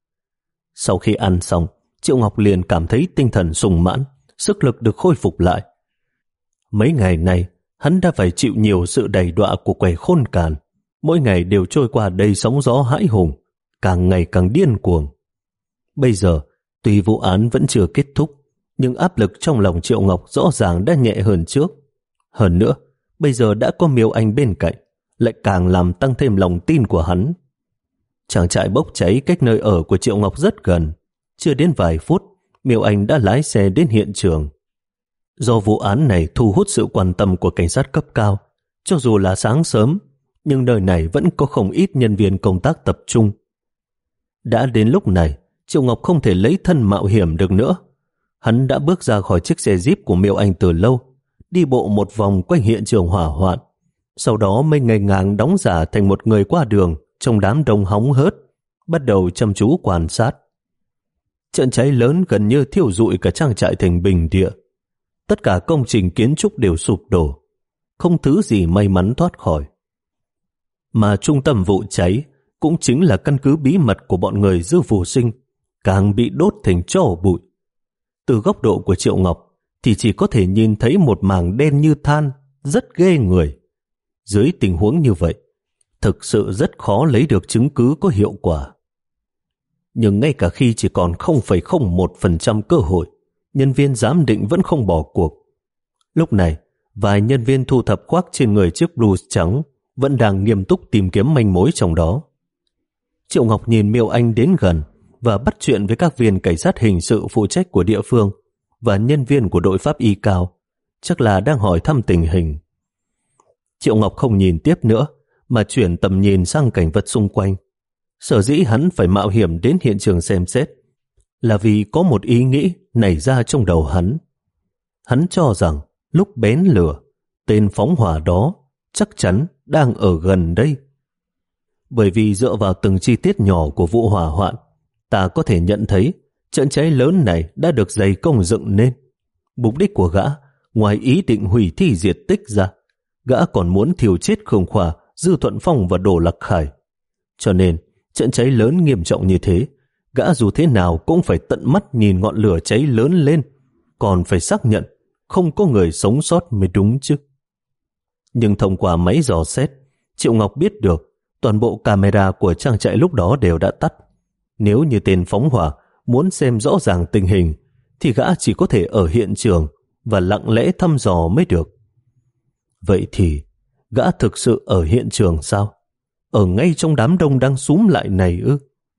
Sau khi ăn xong, Triệu Ngọc liền cảm thấy tinh thần sung mãn, sức lực được khôi phục lại. Mấy ngày này, hắn đã phải chịu nhiều sự đầy đọa của quẻ khôn càn, mỗi ngày đều trôi qua đầy sóng gió hãi hùng, càng ngày càng điên cuồng. Bây giờ, tuy vụ án vẫn chưa kết thúc, nhưng áp lực trong lòng Triệu Ngọc rõ ràng đã nhẹ hơn trước. Hơn nữa, bây giờ đã có Miêu Anh bên cạnh, lại càng làm tăng thêm lòng tin của hắn. Trang trại bốc cháy cách nơi ở của Triệu Ngọc rất gần. Chưa đến vài phút, Miêu Anh đã lái xe đến hiện trường. Do vụ án này thu hút sự quan tâm của cảnh sát cấp cao, cho dù là sáng sớm, nhưng nơi này vẫn có không ít nhân viên công tác tập trung. Đã đến lúc này, Triệu Ngọc không thể lấy thân mạo hiểm được nữa. Hắn đã bước ra khỏi chiếc xe Jeep của Miêu Anh từ lâu, đi bộ một vòng quanh hiện trường hỏa hoạn, sau đó mới ngây ngàng đóng giả thành một người qua đường trong đám đông hóng hớt, bắt đầu chăm chú quan sát. Trận cháy lớn gần như thiêu rụi cả trang trại thành bình địa. Tất cả công trình kiến trúc đều sụp đổ, không thứ gì may mắn thoát khỏi. Mà trung tâm vụ cháy cũng chính là căn cứ bí mật của bọn người Dư Phù Sinh, càng bị đốt thành tro bụi. Từ góc độ của Triệu Ngọc thì chỉ có thể nhìn thấy một mảng đen như than, rất ghê người. Dưới tình huống như vậy, thực sự rất khó lấy được chứng cứ có hiệu quả. Nhưng ngay cả khi chỉ còn không phẩy không một phần trăm cơ hội, nhân viên giám định vẫn không bỏ cuộc. Lúc này, vài nhân viên thu thập khoác trên người chiếc blue trắng vẫn đang nghiêm túc tìm kiếm manh mối trong đó. Triệu Ngọc nhìn Miêu Anh đến gần và bắt chuyện với các viên cảnh sát hình sự phụ trách của địa phương và nhân viên của đội pháp y cao, chắc là đang hỏi thăm tình hình. Triệu Ngọc không nhìn tiếp nữa, mà chuyển tầm nhìn sang cảnh vật xung quanh. Sở dĩ hắn phải mạo hiểm đến hiện trường xem xét, là vì có một ý nghĩ nảy ra trong đầu hắn. Hắn cho rằng lúc bén lửa, tên phóng hỏa đó chắc chắn đang ở gần đây. Bởi vì dựa vào từng chi tiết nhỏ của vụ hỏa hoạn, ta có thể nhận thấy trận cháy lớn này đã được dày công dựng nên. Mục đích của gã, ngoài ý định hủy thi diệt tích ra, gã còn muốn thiêu chết Khương Khoa, Dư Thuận Phong và Đồ Lạc Khải. Cho nên, trận cháy lớn nghiêm trọng như thế, gã dù thế nào cũng phải tận mắt nhìn ngọn lửa cháy lớn lên, còn phải xác nhận không có người sống sót mới đúng chứ. Nhưng thông qua máy dò xét, Triệu Ngọc biết được toàn bộ camera của trang trại lúc đó đều đã tắt. Nếu như tên phóng hỏa muốn xem rõ ràng tình hình, thì gã chỉ có thể ở hiện trường và lặng lẽ thăm dò mới được. Vậy thì, gã thực sự ở hiện trường sao? Ở ngay trong đám đông đang xúm lại này ư?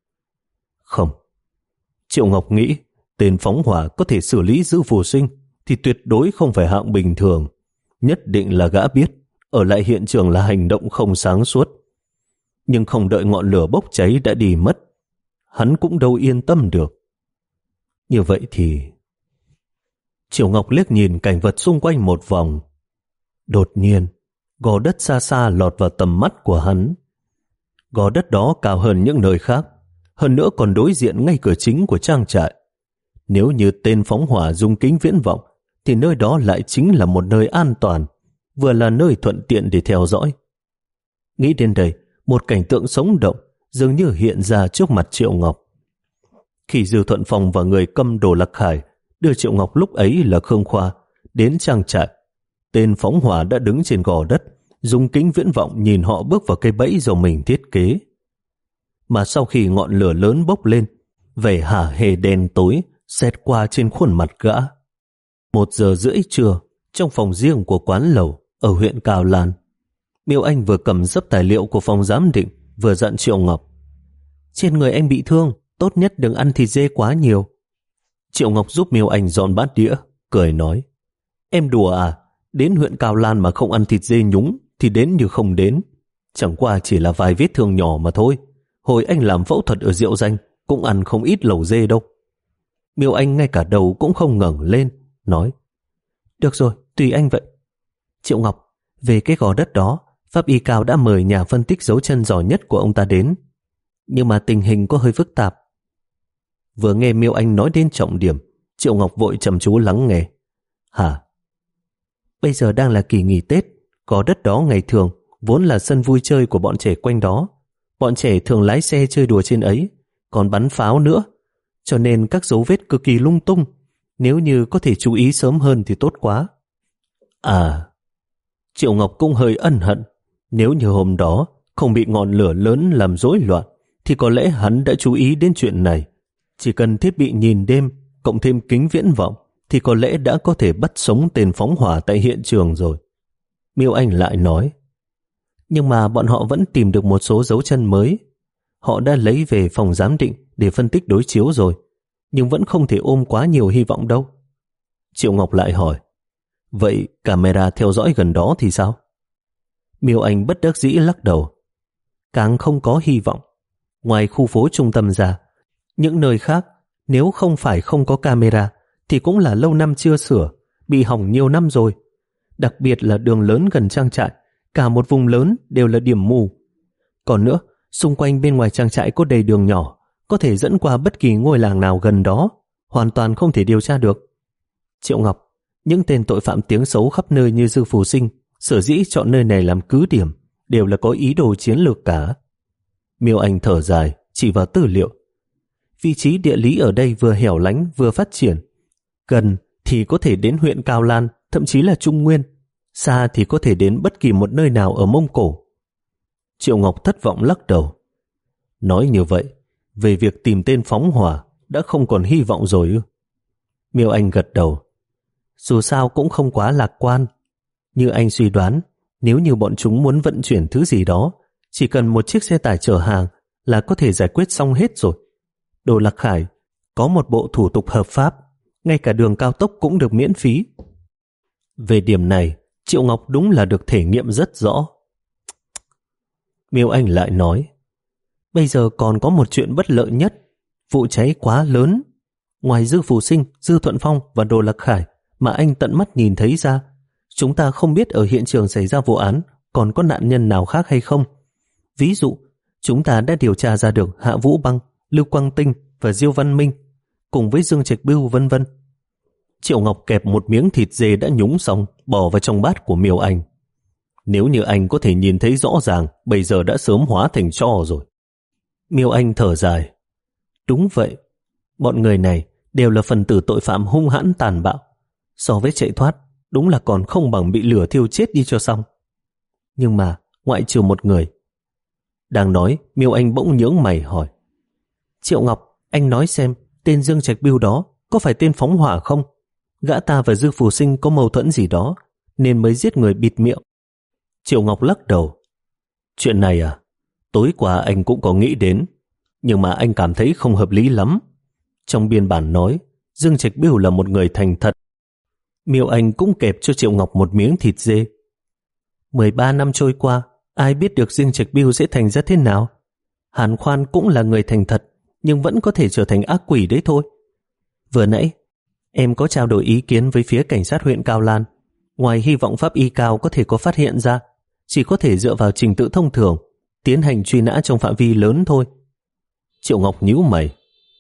Không. Triệu Ngọc nghĩ tên phóng hỏa có thể xử lý Dư Phù Sinh thì tuyệt đối không phải hạng bình thường. Nhất định là gã biết ở lại hiện trường là hành động không sáng suốt. Nhưng không đợi ngọn lửa bốc cháy đã đi mất, hắn cũng đâu yên tâm được. Như vậy thì... Triệu Ngọc liếc nhìn cảnh vật xung quanh một vòng. Đột nhiên, gò đất xa xa lọt vào tầm mắt của hắn. Gò đất đó cao hơn những nơi khác, hơn nữa còn đối diện ngay cửa chính của trang trại. Nếu như tên phóng hỏa dùng kính viễn vọng, thì nơi đó lại chính là một nơi an toàn, vừa là nơi thuận tiện để theo dõi. Nghĩ đến đây, một cảnh tượng sống động dường như hiện ra trước mặt Triệu Ngọc. Khi Dư Thuận Phong và người câm Đồ Lạc Khải đưa Triệu Ngọc lúc ấy là Khương Khoa đến trang trại, tên phóng hỏa đã đứng trên gò đất, dùng kính viễn vọng nhìn họ bước vào cây bẫy do mình thiết kế. Mà sau khi ngọn lửa lớn bốc lên, vẻ hả hê đen tối xẹt qua trên khuôn mặt gã. Một giờ rưỡi trưa, trong phòng riêng của quán lẩu ở huyện Cao Lan, Miêu Anh vừa cầm dấp tài liệu của phòng giám định, vừa dặn Triệu Ngọc: trên người anh bị thương, tốt nhất đừng ăn thịt dê quá nhiều. Triệu Ngọc giúp Miêu Anh dọn bát đĩa, cười nói: em đùa à, đến huyện Cao Lan mà không ăn thịt dê nhúng thì đến như không đến. Chẳng qua chỉ là vài vết thương nhỏ mà thôi. Hồi anh làm phẫu thuật ở Diệu Danh cũng ăn không ít lẩu dê đâu. Miêu Anh ngay cả đầu cũng không ngẩng lên, nói: được rồi, tùy anh vậy. Triệu Ngọc, về cái gò đất đó, pháp y Cao đã mời nhà phân tích dấu chân giỏi nhất của ông ta đến, nhưng mà tình hình có hơi phức tạp. Vừa nghe Miêu Anh nói đến trọng điểm, Triệu Ngọc vội chăm chú lắng nghe. Hả? Bây giờ đang là kỳ nghỉ Tết, gò đất đó ngày thường vốn là sân vui chơi của bọn trẻ quanh đó. Bọn trẻ thường lái xe chơi đùa trên ấy, còn bắn pháo nữa, cho nên các dấu vết cực kỳ lung tung. Nếu như có thể chú ý sớm hơn thì tốt quá. À, Triệu Ngọc cũng hơi ân hận. Nếu như hôm đó không bị ngọn lửa lớn làm rối loạn, thì có lẽ hắn đã chú ý đến chuyện này. Chỉ cần thiết bị nhìn đêm cộng thêm kính viễn vọng thì có lẽ đã có thể bắt sống tên phóng hỏa tại hiện trường rồi. Miêu Anh lại nói: nhưng mà bọn họ vẫn tìm được một số dấu chân mới. Họ đã lấy về phòng giám định để phân tích đối chiếu rồi, nhưng vẫn không thể ôm quá nhiều hy vọng đâu. Triệu Ngọc lại hỏi: vậy camera theo dõi gần đó thì sao? Miêu Anh bất đắc dĩ lắc đầu: càng không có hy vọng. Ngoài khu phố trung tâm ra, những nơi khác nếu không phải không có camera thì cũng là lâu năm chưa sửa, bị hỏng nhiều năm rồi. Đặc biệt là đường lớn gần trang trại, cả một vùng lớn đều là điểm mù. Còn nữa, xung quanh bên ngoài trang trại có đầy đường nhỏ, có thể dẫn qua bất kỳ ngôi làng nào gần đó, hoàn toàn không thể điều tra được. Triệu Ngọc, những tên tội phạm tiếng xấu khắp nơi như Dư Phù Sinh, sở dĩ chọn nơi này làm cứ điểm, đều là có ý đồ chiến lược cả. Miêu Anh thở dài, chỉ vào tư liệu. Vị trí địa lý ở đây vừa hẻo lánh vừa phát triển. Gần thì có thể đến huyện Cao Lan, thậm chí là Trung Nguyên. Xa thì có thể đến bất kỳ một nơi nào ở Mông Cổ. Triệu Ngọc thất vọng lắc đầu. Nói như vậy, về việc tìm tên phóng hỏa đã không còn hy vọng rồi ư? Miêu Anh gật đầu. Dù sao cũng không quá lạc quan. Như anh suy đoán, nếu như bọn chúng muốn vận chuyển thứ gì đó, chỉ cần một chiếc xe tải chở hàng là có thể giải quyết xong hết rồi. Đồ Lạc Khải có một bộ thủ tục hợp pháp, ngay cả đường cao tốc cũng được miễn phí. Về điểm này, Triệu Ngọc đúng là được thể nghiệm rất rõ. Miêu Anh lại nói: bây giờ còn có một chuyện bất lợi nhất. Vụ cháy quá lớn. Ngoài Dư Phù Sinh, Dư Thuận Phong và Đồ Lạc Khải mà anh tận mắt nhìn thấy ra, chúng ta không biết ở hiện trường xảy ra vụ án còn có nạn nhân nào khác hay không. Ví dụ, chúng ta đã điều tra ra được Hạ Vũ Băng, Lưu Quang Tinh và Diêu Văn Minh, cùng với Dương Trạch Bưu vân vân. Triệu Ngọc kẹp một miếng thịt dê đã nhúng xong, bỏ vào trong bát của Miêu Anh. Nếu như anh có thể nhìn thấy rõ ràng, bây giờ đã sớm hóa thành tro rồi. Miêu Anh thở dài. Đúng vậy, bọn người này đều là phần tử tội phạm hung hãn tàn bạo. So với chạy thoát, đúng là còn không bằng bị lửa thiêu chết đi cho xong. Nhưng mà, ngoại trừ một người. Đang nói, Miêu Anh bỗng nhướng mày hỏi: Triệu Ngọc, anh nói xem, tên Dương Trạch Bưu đó có phải tên phóng hỏa không? Gã ta và Dư Phù Sinh có mâu thuẫn gì đó, nên mới giết người bịt miệng. Triệu Ngọc lắc đầu. Chuyện này à, tối qua anh cũng có nghĩ đến, nhưng mà anh cảm thấy không hợp lý lắm. Trong biên bản nói, Dương Trạch Bưu là một người thành thật. Miêu Anh cũng kẹp cho Triệu Ngọc một miếng thịt dê. mười ba năm trôi qua, ai biết được Dương Trạch Bưu sẽ thành ra thế nào? Hàn Khoan cũng là người thành thật, nhưng vẫn có thể trở thành ác quỷ đấy thôi. Vừa nãy, em có trao đổi ý kiến với phía cảnh sát huyện Cao Lan. Ngoài hy vọng pháp y Cao có thể có phát hiện ra, chỉ có thể dựa vào trình tự thông thường, tiến hành truy nã trong phạm vi lớn thôi. Triệu Ngọc nhíu mày.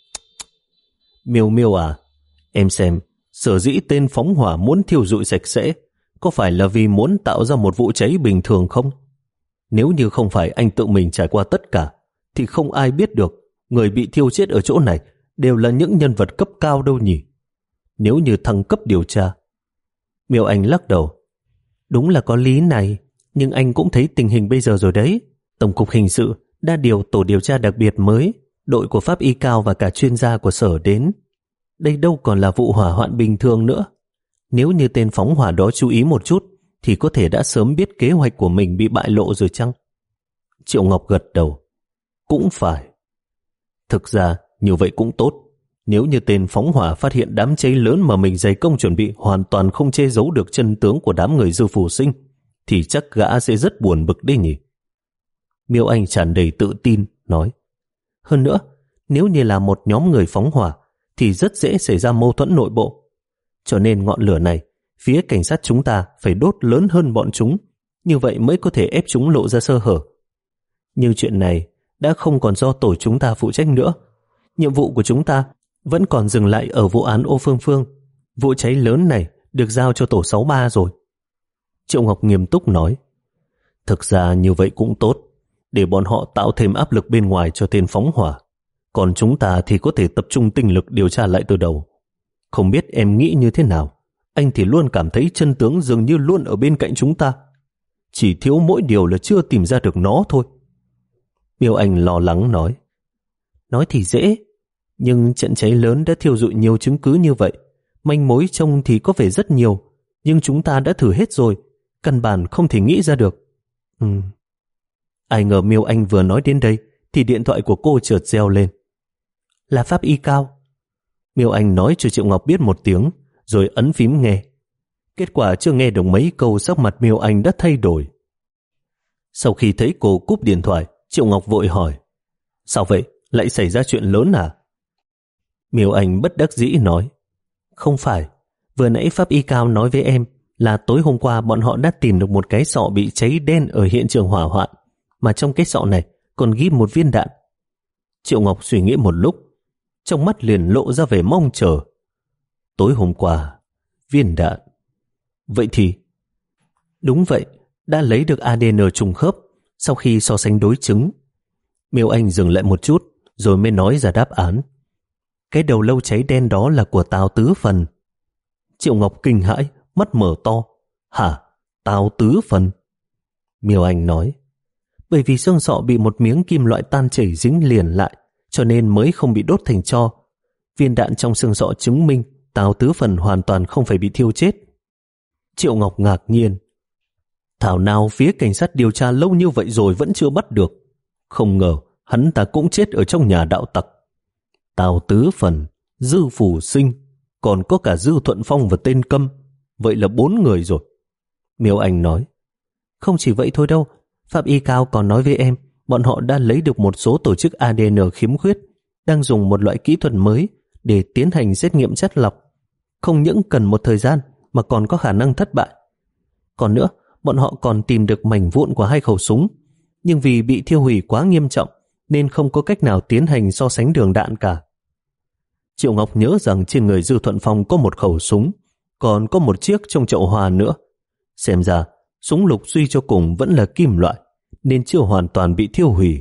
Miêu Miêu à, em xem, sở dĩ tên phóng hỏa muốn thiêu rụi sạch sẽ, có phải là vì muốn tạo ra một vụ cháy bình thường không? Nếu như không phải anh tự mình trải qua tất cả, thì không ai biết được người bị thiêu chết ở chỗ này đều là những nhân vật cấp cao đâu nhỉ? Nếu như thăng cấp điều tra. Miêu Anh lắc đầu. Đúng là có lý này, nhưng anh cũng thấy tình hình bây giờ rồi đấy. Tổng cục hình sự đã điều tổ điều tra đặc biệt mới, đội của pháp y cao và cả chuyên gia của sở đến. Đây đâu còn là vụ hỏa hoạn bình thường nữa. Nếu như tên phóng hỏa đó chú ý một chút, thì có thể đã sớm biết kế hoạch của mình bị bại lộ rồi chăng? Triệu Ngọc gật đầu. Cũng phải. Thực ra, như vậy cũng tốt. Nếu như tên phóng hỏa phát hiện đám cháy lớn mà mình dày công chuẩn bị hoàn toàn không che giấu được chân tướng của đám người Dư Phù Sinh, thì chắc gã sẽ rất buồn bực đấy nhỉ. Miêu Anh tràn đầy tự tin, nói. Hơn nữa, nếu như là một nhóm người phóng hỏa, thì rất dễ xảy ra mâu thuẫn nội bộ. Cho nên ngọn lửa này, phía cảnh sát chúng ta phải đốt lớn hơn bọn chúng, như vậy mới có thể ép chúng lộ ra sơ hở. Nhưng chuyện này đã không còn do tổ chúng ta phụ trách nữa. Nhiệm vụ của chúng ta vẫn còn dừng lại ở vụ án Ô Phương Phương. Vụ cháy lớn này được giao cho tổ sáu ba rồi. Triệu Ngọc nghiêm túc nói. Thực ra như vậy cũng tốt, để bọn họ tạo thêm áp lực bên ngoài cho tên phóng hỏa. Còn chúng ta thì có thể tập trung tinh lực điều tra lại từ đầu. Không biết em nghĩ như thế nào, anh thì luôn cảm thấy chân tướng dường như luôn ở bên cạnh chúng ta. Chỉ thiếu mỗi điều là chưa tìm ra được nó thôi. Miêu Anh lo lắng nói. Nói thì dễ, nhưng trận cháy lớn đã thiêu rụi nhiều chứng cứ như vậy. Manh mối trông thì có vẻ rất nhiều, nhưng chúng ta đã thử hết rồi, căn bản không thể nghĩ ra được. Ừ. Ai ngờ Miêu Anh vừa nói đến đây thì điện thoại của cô chợt reo lên. Là pháp y cao. Miêu Anh nói cho Triệu Ngọc biết một tiếng, rồi ấn phím nghe. Kết quả chưa nghe được mấy câu, sắc mặt Miêu Anh đã thay đổi. Sau khi thấy cô cúp điện thoại, Triệu Ngọc vội hỏi. Sao vậy? Lại xảy ra chuyện lớn à? Miêu Anh bất đắc dĩ nói. Không phải, vừa nãy pháp y cao nói với em là tối hôm qua bọn họ đã tìm được một cái sọ bị cháy đen ở hiện trường hỏa hoạn, mà trong cái sọ này còn ghi một viên đạn. Triệu Ngọc suy nghĩ một lúc, trong mắt liền lộ ra vẻ mong chờ. Tối hôm qua, viên đạn. Vậy thì... Đúng vậy, đã lấy được a đê en trùng khớp sau khi so sánh đối chứng. Miêu Anh dừng lại một chút, rồi mới nói ra đáp án. Cái đầu lâu cháy đen đó là của Tào Tứ Phần. Triệu Ngọc kinh hãi, mắt mở to. Hả? Tào Tứ Phần? Miêu Anh nói. Bởi vì xương sọ bị một miếng kim loại tan chảy dính liền lại, cho nên mới không bị đốt thành tro. Viên đạn trong xương sọ chứng minh Tào Tứ Phần hoàn toàn không phải bị thiêu chết. Triệu Ngọc ngạc nhiên. Thảo nào phía cảnh sát điều tra lâu như vậy rồi vẫn chưa bắt được. Không ngờ hắn ta cũng chết ở trong nhà đạo tặc. Tào Tứ Phần, Dư Phù Sinh, còn có cả Dư Thuận Phong và tên Câm. Vậy là bốn người rồi. Miêu Anh nói. Không chỉ vậy thôi đâu, pháp y cao còn nói với em bọn họ đã lấy được một số tổ chức a đê en khiếm khuyết, đang dùng một loại kỹ thuật mới để tiến hành xét nghiệm chất lọc. Không những cần một thời gian mà còn có khả năng thất bại. Còn nữa, bọn họ còn tìm được mảnh vụn của hai khẩu súng, nhưng vì bị thiêu hủy quá nghiêm trọng nên không có cách nào tiến hành so sánh đường đạn cả. Triệu Ngọc nhớ rằng trên người Dư Thuận Phong có một khẩu súng, còn có một chiếc trong chậu hoa nữa. Xem ra, súng lục suy cho cùng vẫn là kim loại, nên chưa hoàn toàn bị thiêu hủy.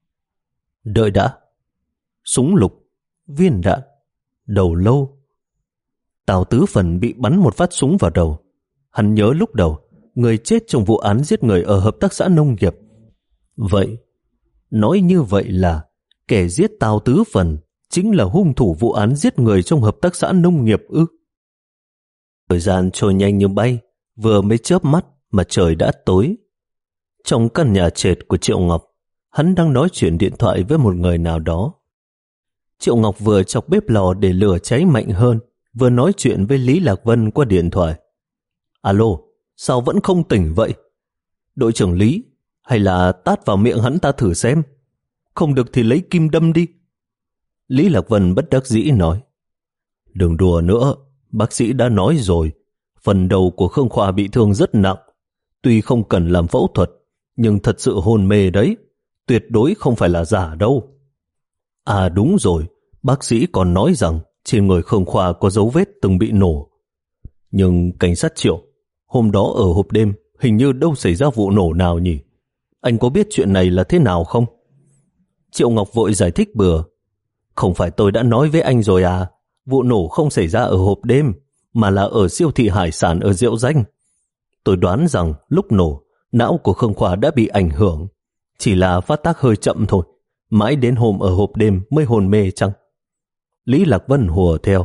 Đợi đã. Súng lục, viên đạn, đầu lâu. Tào Tứ Phần bị bắn một phát súng vào đầu. Hắn nhớ lúc đầu, người chết trong vụ án giết người ở hợp tác xã nông nghiệp. Vậy, nói như vậy là kẻ giết Tào Tứ Phần chính là hung thủ vụ án giết người trong hợp tác xã nông nghiệp ư? Thời gian trôi nhanh như bay, vừa mới chớp mắt mà trời đã tối. Trong căn nhà trệt của Triệu Ngọc, hắn đang nói chuyện điện thoại với một người nào đó. Triệu Ngọc vừa chọc bếp lò để lửa cháy mạnh hơn, vừa nói chuyện với Lý Lạc Vân qua điện thoại. Alo, sao vẫn không tỉnh vậy? Đội trưởng Lý, hay là tát vào miệng hắn ta thử xem? Không được thì lấy kim đâm đi. Lý Lạc Vân bất đắc dĩ nói. Đừng đùa nữa, bác sĩ đã nói rồi, phần đầu của Khương Khoa bị thương rất nặng. Tuy không cần làm phẫu thuật, nhưng thật sự hôn mê đấy, tuyệt đối không phải là giả đâu. À đúng rồi, bác sĩ còn nói rằng trên người Khương Khoa có dấu vết từng bị nổ. Nhưng cảnh sát Triệu, hôm đó ở hộp đêm hình như đâu xảy ra vụ nổ nào nhỉ? Anh có biết chuyện này là thế nào không? Triệu Ngọc vội giải thích bừa. Không phải tôi đã nói với anh rồi à, vụ nổ không xảy ra ở hộp đêm, mà là ở siêu thị hải sản ở Diệu Danh. Tôi đoán rằng lúc nổ, não của Khương Khoa đã bị ảnh hưởng, chỉ là phát tác hơi chậm thôi, mãi đến hôm ở hộp đêm mới hôn mê chăng? Lý Lạc Vân hùa theo.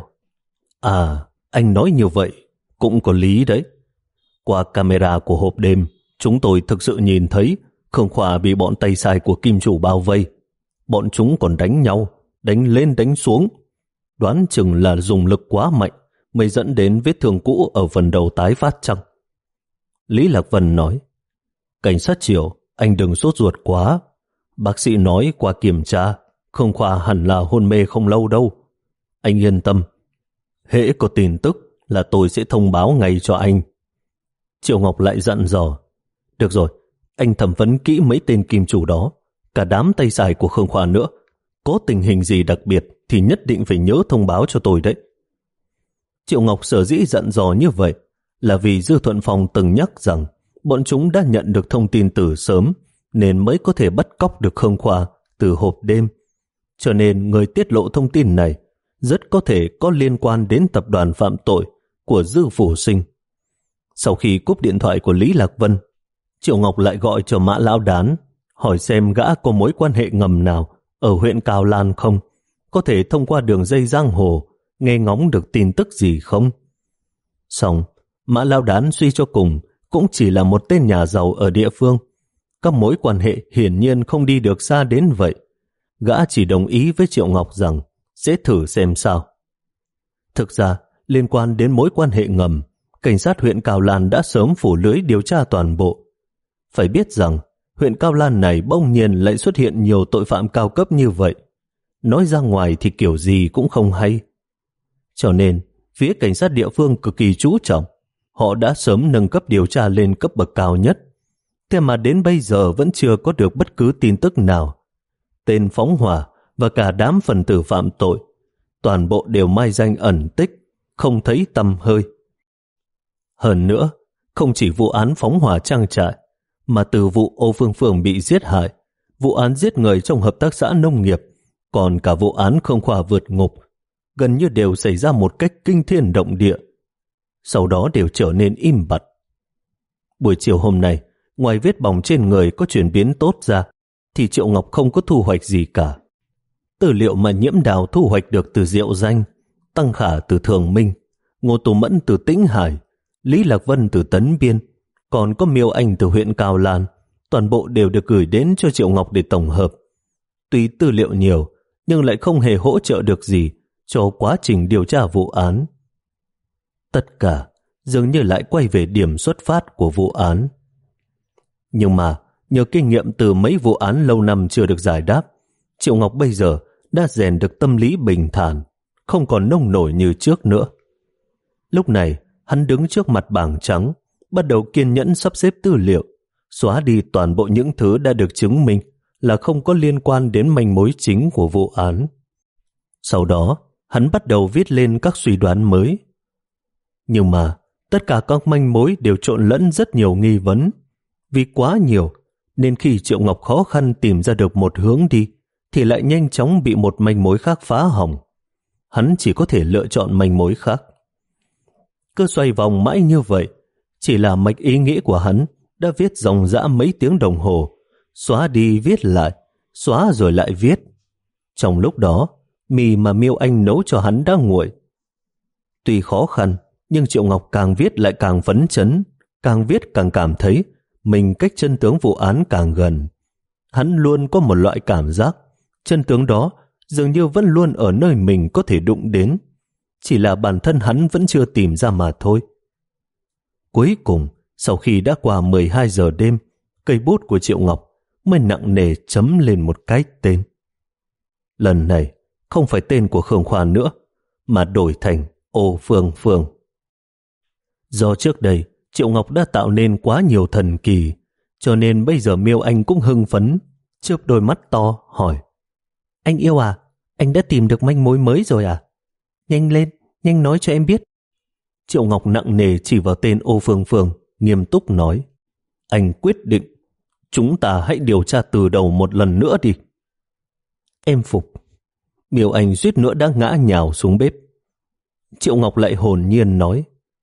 À, anh nói như vậy, cũng có lý đấy. Qua camera của hộp đêm, chúng tôi thực sự nhìn thấy Khương Khoa bị bọn tay sai của kim chủ bao vây. Bọn chúng còn đánh nhau, đánh lên đánh xuống. Đoán chừng là dùng lực quá mạnh mới dẫn đến vết thương cũ ở phần đầu tái phát chăng? Lý Lạc Vân nói. Cảnh sát Triệu, anh đừng sốt ruột quá. Bác sĩ nói qua kiểm tra, Khương Khoa hẳn là hôn mê không lâu đâu. Anh yên tâm. Hễ có tin tức là tôi sẽ thông báo ngay cho anh. Triệu Ngọc lại dặn dò. Được rồi, anh thẩm vấn kỹ mấy tên kim chủ đó, cả đám tay sai của Khương Khoa nữa. Có tình hình gì đặc biệt thì nhất định phải nhớ thông báo cho tôi đấy. Triệu Ngọc sở dĩ dặn dò như vậy là vì Dư Thuận Phong từng nhắc rằng bọn chúng đã nhận được thông tin từ sớm nên mới có thể bắt cóc được Khương Khoa từ hộp đêm. Cho nên người tiết lộ thông tin này rất có thể có liên quan đến tập đoàn phạm tội của Dư Phủ Sinh. Sau khi cúp điện thoại của Lý Lạc Vân, Triệu Ngọc lại gọi cho Mã Lão Đán, hỏi xem gã có mối quan hệ ngầm nào ở huyện Cao Lan không, có thể thông qua đường dây giang hồ nghe ngóng được tin tức gì không. Xong, Mã Lão Đán suy cho cùng cũng chỉ là một tên nhà giàu ở địa phương. Các mối quan hệ hiển nhiên không đi được xa đến vậy. Gã chỉ đồng ý với Triệu Ngọc rằng sẽ thử xem sao. Thực ra, liên quan đến mối quan hệ ngầm, cảnh sát huyện Cao Lan đã sớm phủ lưới điều tra toàn bộ. Phải biết rằng, huyện Cao Lan này bỗng nhiên lại xuất hiện nhiều tội phạm cao cấp như vậy. Nói ra ngoài thì kiểu gì cũng không hay. Cho nên, phía cảnh sát địa phương cực kỳ chú trọng. Họ đã sớm nâng cấp điều tra lên cấp bậc cao nhất. Thế mà đến bây giờ vẫn chưa có được bất cứ tin tức nào. Tên phóng hỏa và cả đám phần tử phạm tội, toàn bộ đều mai danh ẩn tích, không thấy tăm hơi. Hơn nữa, không chỉ vụ án phóng hỏa trang trại, mà từ vụ Ô Phương Phương bị giết hại, vụ án giết người trong hợp tác xã nông nghiệp, còn cả vụ án Khương Khoa vượt ngục, gần như đều xảy ra một cách kinh thiên động địa. Sau đó đều trở nên im bặt. Buổi chiều hôm nay, ngoài vết bỏng trên người có chuyển biến tốt ra, thì Triệu Ngọc không có thu hoạch gì cả. Tư liệu mà Nhiễm Đào thu hoạch được từ Diệu Danh, Tăng Khả từ Thường Minh, Ngô Tú Mẫn từ Tĩnh Hải, Lý Lạc Vân từ Tấn Biên, còn có Miêu Anh từ huyện Cao Lan, toàn bộ đều được gửi đến cho Triệu Ngọc để tổng hợp. Tuy tư liệu nhiều, nhưng lại không hề hỗ trợ được gì cho quá trình điều tra vụ án. Tất cả dường như lại quay về điểm xuất phát của vụ án. Nhưng mà, nhờ kinh nghiệm từ mấy vụ án lâu năm chưa được giải đáp, Triệu Ngọc bây giờ đã rèn được tâm lý bình thản, không còn nông nổi như trước nữa. Lúc này, hắn đứng trước mặt bảng trắng, bắt đầu kiên nhẫn sắp xếp tư liệu, xóa đi toàn bộ những thứ đã được chứng minh là không có liên quan đến manh mối chính của vụ án. Sau đó, hắn bắt đầu viết lên các suy đoán mới. Nhưng mà, tất cả các manh mối đều trộn lẫn rất nhiều nghi vấn. Vì quá nhiều, nên khi Triệu Ngọc khó khăn tìm ra được một hướng đi, thì lại nhanh chóng bị một manh mối khác phá hỏng. Hắn chỉ có thể lựa chọn manh mối khác. Cứ xoay vòng mãi như vậy, chỉ là mạch ý nghĩ của hắn đã viết dòng dã mấy tiếng đồng hồ, xóa đi viết lại, xóa rồi lại viết. Trong lúc đó, mì mà Miêu Anh nấu cho hắn đã nguội. Tuy khó khăn, nhưng Triệu Ngọc càng viết lại càng phấn chấn, càng viết càng cảm thấy mình cách chân tướng vụ án càng gần. Hắn luôn có một loại cảm giác chân tướng đó dường như vẫn luôn ở nơi mình có thể đụng đến, chỉ là bản thân hắn vẫn chưa tìm ra mà thôi. Cuối cùng, sau khi đã qua mười hai giờ đêm, cây bút của Triệu Ngọc mới nặng nề chấm lên một cái tên. Lần này không phải tên của Khương Khoa nữa, mà đổi thành Ô Phương Phương. Do trước đây Triệu Ngọc đã tạo nên quá nhiều thần kỳ, cho nên bây giờ Miêu Anh cũng hưng phấn, chớp đôi mắt to hỏi: Anh yêu à, anh đã tìm được manh mối mới rồi à? Nhanh lên, nhanh nói cho em biết. Triệu Ngọc nặng nề chỉ vào tên Ô Phương Phương, nghiêm túc nói. Anh quyết định, chúng ta hãy điều tra từ đầu một lần nữa đi. Em phục. Miêu Anh suýt nữa đã ngã nhào xuống bếp. Triệu Ngọc lại hồn nhiên nói.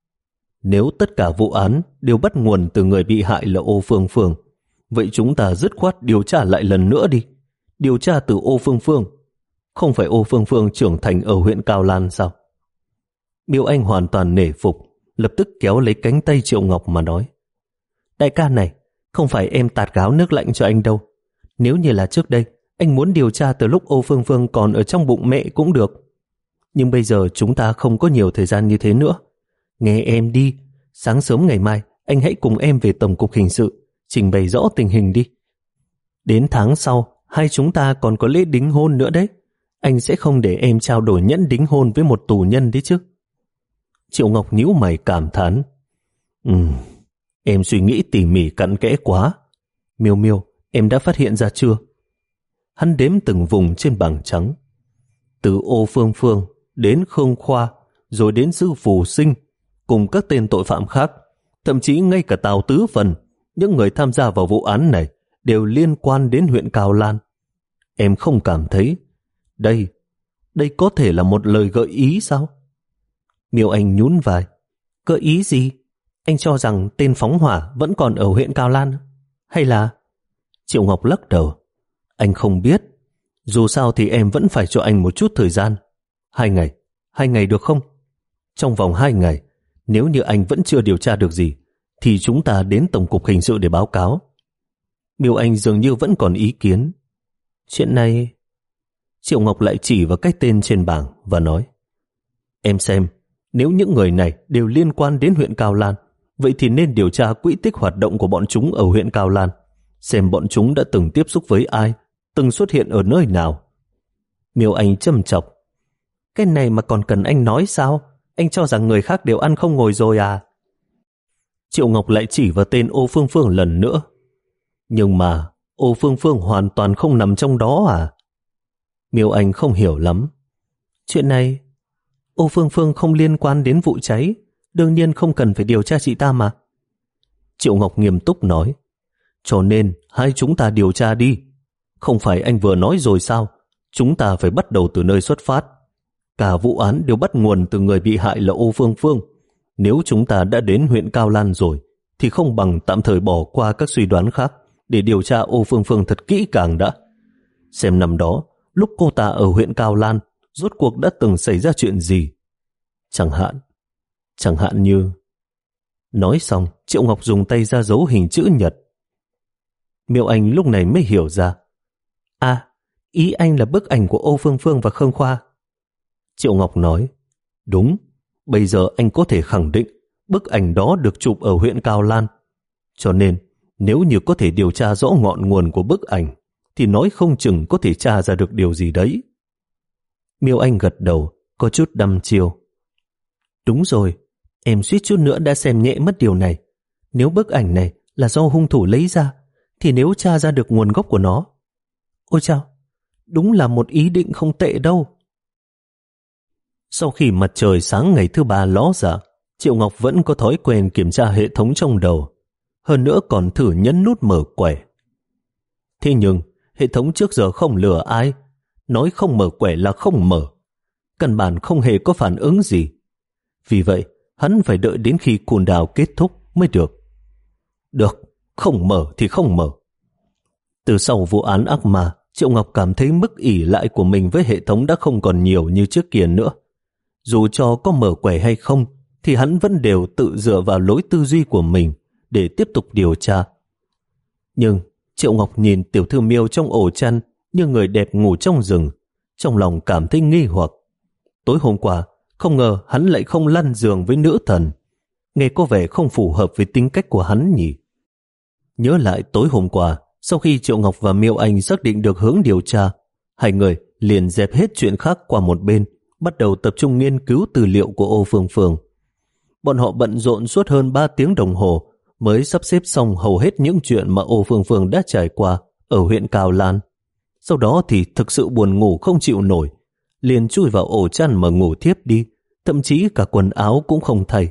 Nếu tất cả vụ án đều bắt nguồn từ người bị hại là Ô Phương Phương, vậy chúng ta dứt khoát điều tra lại lần nữa đi. Điều tra từ Ô Phương Phương. Không phải Ô Phương Phương trưởng thành ở huyện Cao Lan sao? Miêu Anh hoàn toàn nể phục, lập tức kéo lấy cánh tay Triệu Ngọc mà nói. Đại ca này, không phải em tạt gáo nước lạnh cho anh đâu. Nếu như là trước đây, anh muốn điều tra từ lúc Ô Phương Phương còn ở trong bụng mẹ cũng được. Nhưng bây giờ chúng ta không có nhiều thời gian như thế nữa. Nghe em đi, sáng sớm ngày mai anh hãy cùng em về Tổng cục Hình sự, trình bày rõ tình hình đi. Đến tháng sau, hai chúng ta còn có lễ đính hôn nữa đấy. Anh sẽ không để em trao đổi nhẫn đính hôn với một tù nhân đấy chứ. Triệu Ngọc nhíu mày cảm thán. Ừm, em suy nghĩ tỉ mỉ cặn kẽ quá. Miêu Miêu, em đã phát hiện ra chưa? Hắn đếm từng vùng trên bảng trắng. Từ Ô Phương Phương đến Khương Khoa, rồi đến Dư Phù Sinh, cùng các tên tội phạm khác, thậm chí ngay cả Tào Tứ Phần, những người tham gia vào vụ án này đều liên quan đến huyện Cao Lan. Em không cảm thấy đây, đây có thể là một lời gợi ý sao? Miêu Anh nhún vai. Gợi ý gì? Anh cho rằng tên phóng hỏa vẫn còn ở huyện Cao Lan? Hay là... Triệu Ngọc lắc đầu. Anh không biết. Dù sao thì em vẫn phải cho anh một chút thời gian. Hai ngày. Hai ngày được không? Trong vòng hai ngày, nếu như anh vẫn chưa điều tra được gì, thì chúng ta đến Tổng cục Hình sự để báo cáo. Miêu Anh dường như vẫn còn ý kiến. Chuyện này... Triệu Ngọc lại chỉ vào cái tên trên bảng và nói. Em xem, nếu những người này đều liên quan đến huyện Cao Lan, vậy thì nên điều tra quỹ tích hoạt động của bọn chúng ở huyện Cao Lan, xem bọn chúng đã từng tiếp xúc với ai, từng xuất hiện ở nơi nào. Miêu Anh châm chọc. Cái này mà còn cần anh nói sao? Anh cho rằng người khác đều ăn không ngồi rồi à? Triệu Ngọc lại chỉ vào tên Ô Phương Phương lần nữa. Nhưng mà Ô Phương Phương hoàn toàn không nằm trong đó à? Miêu Anh không hiểu lắm. Chuyện này, Ô Phương Phương không liên quan đến vụ cháy, đương nhiên không cần phải điều tra chị ta mà. Triệu Ngọc nghiêm túc nói. Cho nên hai chúng ta điều tra đi. Không phải anh vừa nói rồi sao? Chúng ta phải bắt đầu từ nơi xuất phát. Cả vụ án đều bắt nguồn từ người bị hại là Ô Phương Phương. Nếu chúng ta đã đến huyện Cao Lan rồi, thì không bằng tạm thời bỏ qua các suy đoán khác để điều tra Ô Phương Phương thật kỹ càng đã. Xem năm đó, lúc cô ta ở huyện Cao Lan, rốt cuộc đã từng xảy ra chuyện gì? Chẳng hạn, chẳng hạn như... Nói xong, Triệu Ngọc dùng tay ra dấu hình chữ nhật. Miêu Anh lúc này mới hiểu ra. À, ý anh là bức ảnh của Ô Phương Phương và Khương Khoa. Triệu Ngọc nói. Đúng, bây giờ anh có thể khẳng định bức ảnh đó được chụp ở huyện Cao Lan. Cho nên, nếu như có thể điều tra rõ ngọn nguồn của bức ảnh, thì nói không chừng có thể tra ra được điều gì đấy. Miêu Anh gật đầu, có chút đăm chiêu. Đúng rồi, em suýt chút nữa đã xem nhẹ mất điều này. Nếu bức ảnh này là do hung thủ lấy ra, thì nếu tra ra được nguồn gốc của nó... Ôi chao, đúng là một ý định không tệ đâu. Sau khi mặt trời sáng ngày thứ ba ló ra, Triệu Ngọc vẫn có thói quen kiểm tra hệ thống trong đầu. Hơn nữa còn thử nhấn nút mở quẻ. Thế nhưng, hệ thống trước giờ không lừa ai. Nói không mở quẻ là không mở. Căn bản không hề có phản ứng gì. Vì vậy, hắn phải đợi đến khi cooldown kết thúc mới được. Được, không mở thì không mở. Từ sau vụ án ác ma, Triệu Ngọc cảm thấy mức ỷ lại của mình với hệ thống đã không còn nhiều như trước kia nữa. Dù cho có mở quẻ hay không, thì hắn vẫn đều tự dựa vào lối tư duy của mình để tiếp tục điều tra. Nhưng Triệu Ngọc nhìn tiểu thư Miêu trong ổ chăn như người đẹp ngủ trong rừng, trong lòng cảm thấy nghi hoặc. Tối hôm qua, không ngờ hắn lại không lăn giường với nữ thần. Nghe có vẻ không phù hợp với tính cách của hắn nhỉ. Nhớ lại tối hôm qua, sau khi Triệu Ngọc và Miêu Anh xác định được hướng điều tra, hai người liền dẹp hết chuyện khác qua một bên, bắt đầu tập trung nghiên cứu tư liệu của Ô Phương Phương. Bọn họ bận rộn suốt hơn ba tiếng đồng hồ mới sắp xếp xong hầu hết những chuyện mà Ô Phương Phương đã trải qua ở huyện Cao Lan. Sau đó thì thực sự buồn ngủ không chịu nổi, liền chui vào ổ chăn mà ngủ thiếp đi, thậm chí cả quần áo cũng không thay.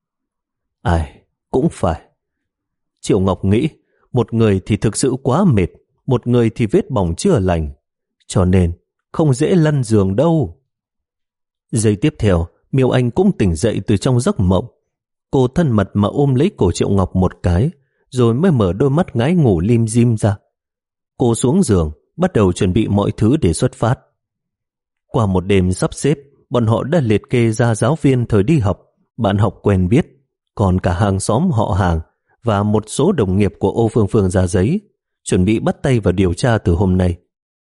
Ai, cũng phải. Triệu Ngọc nghĩ, một người thì thực sự quá mệt, một người thì vết bỏng chưa lành, cho nên không dễ lăn giường đâu. Giây tiếp theo, Miêu Anh cũng tỉnh dậy từ trong giấc mộng. Cô thân mật mà ôm lấy cổ Triệu Ngọc một cái, rồi mới mở đôi mắt ngái ngủ lim dim ra. Cô xuống giường, bắt đầu chuẩn bị mọi thứ để xuất phát. Qua một đêm sắp xếp, bọn họ đã liệt kê ra giáo viên thời đi học, bạn học quen biết, còn cả hàng xóm họ hàng và một số đồng nghiệp của Ô Phương Phương ra giấy, chuẩn bị bắt tay vào điều tra từ hôm nay.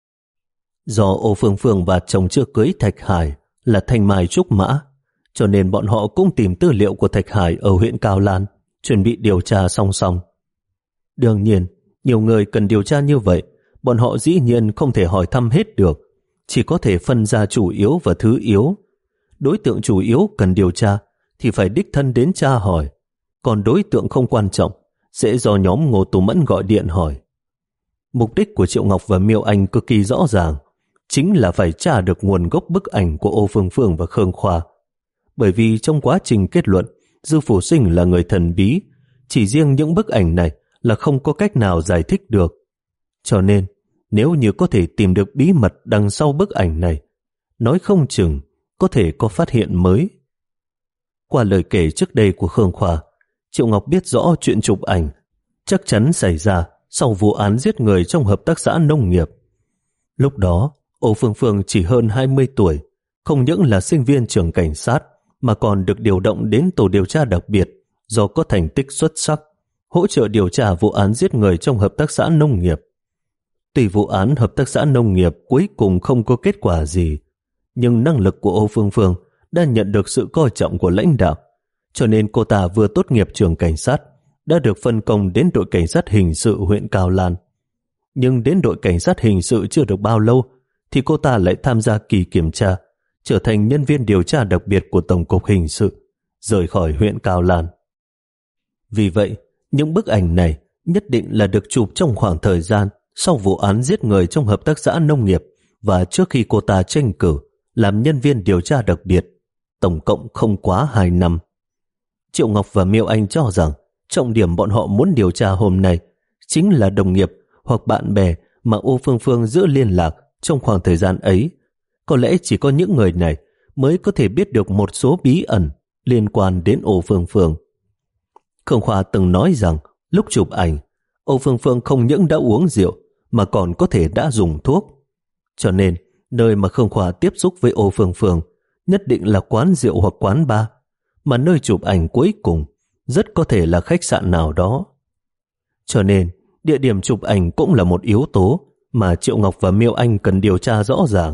Do Ô Phương Phương và chồng chưa cưới Thạch Hải là Thanh Mai Trúc Mã, cho nên bọn họ cũng tìm tư liệu của Thạch Hải ở huyện Cao Lan, chuẩn bị điều tra song song. Đương nhiên, nhiều người cần điều tra như vậy, bọn họ dĩ nhiên không thể hỏi thăm hết được, chỉ có thể phân ra chủ yếu và thứ yếu. Đối tượng chủ yếu cần điều tra thì phải đích thân đến tra hỏi, còn đối tượng không quan trọng sẽ do nhóm Ngô Tú Mẫn gọi điện hỏi. Mục đích của Triệu Ngọc và Miêu Anh cực kỳ rõ ràng, chính là phải tra được nguồn gốc bức ảnh của Ô Phương Phương và Khương Khoa. Bởi vì trong quá trình kết luận, Dư Phủ Sinh là người thần bí, chỉ riêng những bức ảnh này là không có cách nào giải thích được. Cho nên, nếu như có thể tìm được bí mật đằng sau bức ảnh này, nói không chừng có thể có phát hiện mới. Qua lời kể trước đây của Khương Khoa, Triệu Ngọc biết rõ chuyện chụp ảnh chắc chắn xảy ra sau vụ án giết người trong hợp tác xã nông nghiệp. Lúc đó, Ô Phương Phương chỉ hơn hai mươi tuổi, không những là sinh viên trường cảnh sát mà còn được điều động đến tổ điều tra đặc biệt do có thành tích xuất sắc, hỗ trợ điều tra vụ án giết người trong hợp tác xã nông nghiệp. Tuy vụ án hợp tác xã nông nghiệp cuối cùng không có kết quả gì, nhưng năng lực của Ô Phương Phương đã nhận được sự coi trọng của lãnh đạo, cho nên cô ta vừa tốt nghiệp trường cảnh sát, đã được phân công đến đội cảnh sát hình sự huyện Cao Lan. Nhưng đến đội cảnh sát hình sự chưa được bao lâu, thì cô ta lại tham gia kỳ kiểm tra, trở thành nhân viên điều tra đặc biệt của Tổng cục Hình sự, rời khỏi huyện Cao Lan. Vì vậy, những bức ảnh này nhất định là được chụp trong khoảng thời gian sau vụ án giết người trong hợp tác xã nông nghiệp và trước khi cô ta tranh cử làm nhân viên điều tra đặc biệt, tổng cộng không quá hai năm. Triệu Ngọc và Miêu Anh cho rằng trọng điểm bọn họ muốn điều tra hôm nay chính là đồng nghiệp hoặc bạn bè mà Ô Phương Phương giữ liên lạc trong khoảng thời gian ấy. Có lẽ chỉ có những người này mới có thể biết được một số bí ẩn liên quan đến Ô Phương Phương. Khương Khoa từng nói rằng lúc chụp ảnh, Ô Phương Phương không những đã uống rượu mà còn có thể đã dùng thuốc. Cho nên, nơi mà Khương Khoa tiếp xúc với Ô Phương Phương nhất định là quán rượu hoặc quán bar, mà nơi chụp ảnh cuối cùng rất có thể là khách sạn nào đó. Cho nên, địa điểm chụp ảnh cũng là một yếu tố mà Triệu Ngọc và Miêu Anh cần điều tra rõ ràng.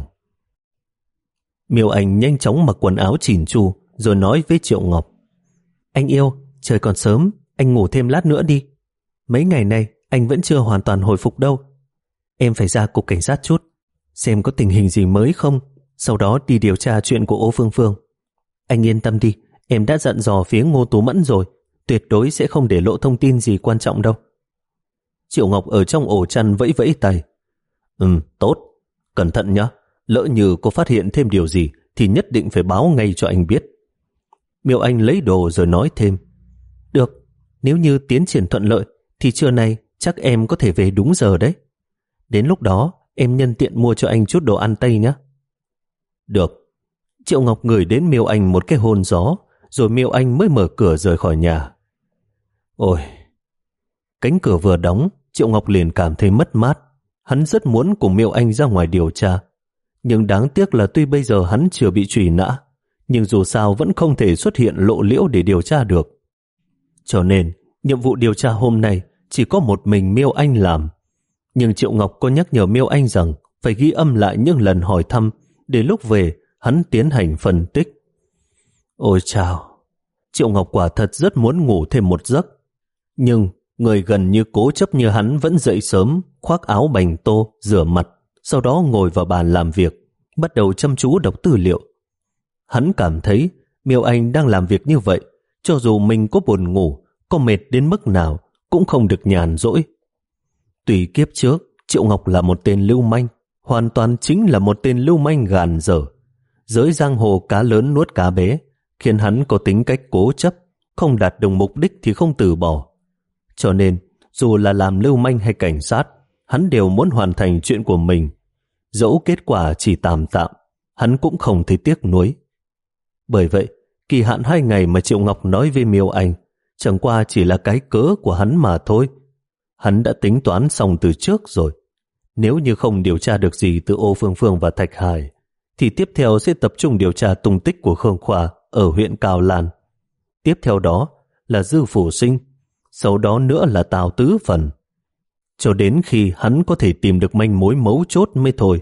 Miêu Anh nhanh chóng mặc quần áo chỉn chu rồi nói với Triệu Ngọc: Anh yêu, trời còn sớm, anh ngủ thêm lát nữa đi. Mấy ngày nay anh vẫn chưa hoàn toàn hồi phục đâu. Em phải ra cục cảnh sát chút, xem có tình hình gì mới không, sau đó đi điều tra chuyện của Ô Phương Phương. Anh yên tâm đi, em đã dặn dò phía Ngô Tú Mẫn rồi, tuyệt đối sẽ không để lộ thông tin gì quan trọng đâu. Triệu Ngọc ở trong ổ chăn vẫy vẫy tay. Ừm, tốt, cẩn thận nhé, lỡ như cô phát hiện thêm điều gì thì nhất định phải báo ngay cho anh biết. Miêu Anh lấy đồ rồi nói thêm: Được, nếu như tiến triển thuận lợi thì trưa nay chắc em có thể về đúng giờ đấy. Đến lúc đó em nhân tiện mua cho anh chút đồ ăn Tây nhé. Được. Triệu Ngọc gửi đến Miêu Anh một cái hôn gió, rồi Miêu Anh mới mở cửa rời khỏi nhà. Ôi! Cánh cửa vừa đóng, Triệu Ngọc liền cảm thấy mất mát. Hắn rất muốn cùng Miêu Anh ra ngoài điều tra. Nhưng đáng tiếc là tuy bây giờ hắn chưa bị truy nã, nhưng dù sao vẫn không thể xuất hiện lộ liễu để điều tra được. Cho nên, nhiệm vụ điều tra hôm nay chỉ có một mình Miêu Anh làm. Nhưng Triệu Ngọc có nhắc nhở Miêu Anh rằng phải ghi âm lại những lần hỏi thăm để lúc về hắn tiến hành phân tích. Ôi chào! Triệu Ngọc quả thật rất muốn ngủ thêm một giấc. Nhưng người gần như cố chấp như hắn vẫn dậy sớm, khoác áo bành tô, rửa mặt, sau đó ngồi vào bàn làm việc, bắt đầu chăm chú đọc tư liệu. Hắn cảm thấy Miêu Anh đang làm việc như vậy, cho dù mình có buồn ngủ, có mệt đến mức nào, cũng không được nhàn rỗi. Tùy kiếp trước, Triệu Ngọc là một tên lưu manh, hoàn toàn chính là một tên lưu manh gàn dở, giới giang hồ cá lớn nuốt cá bé, khiến hắn có tính cách cố chấp, không đạt được mục đích thì không từ bỏ. Cho nên, dù là làm lưu manh hay cảnh sát, hắn đều muốn hoàn thành chuyện của mình. Dẫu kết quả chỉ tạm tạm, hắn cũng không thấy tiếc nuối. Bởi vậy, kỳ hạn hai ngày mà Triệu Ngọc nói với Miêu Anh chẳng qua chỉ là cái cớ của hắn mà thôi. Hắn đã tính toán xong từ trước rồi. Nếu như không điều tra được gì từ Ô Phương Phương và Thạch Hải, thì tiếp theo sẽ tập trung điều tra tung tích của Khương Khoa ở huyện Cao Lan. Tiếp theo đó là Dư Phủ Sinh, sau đó nữa là Tào Tứ Phần, cho đến khi hắn có thể tìm được manh mối mấu chốt mới thôi.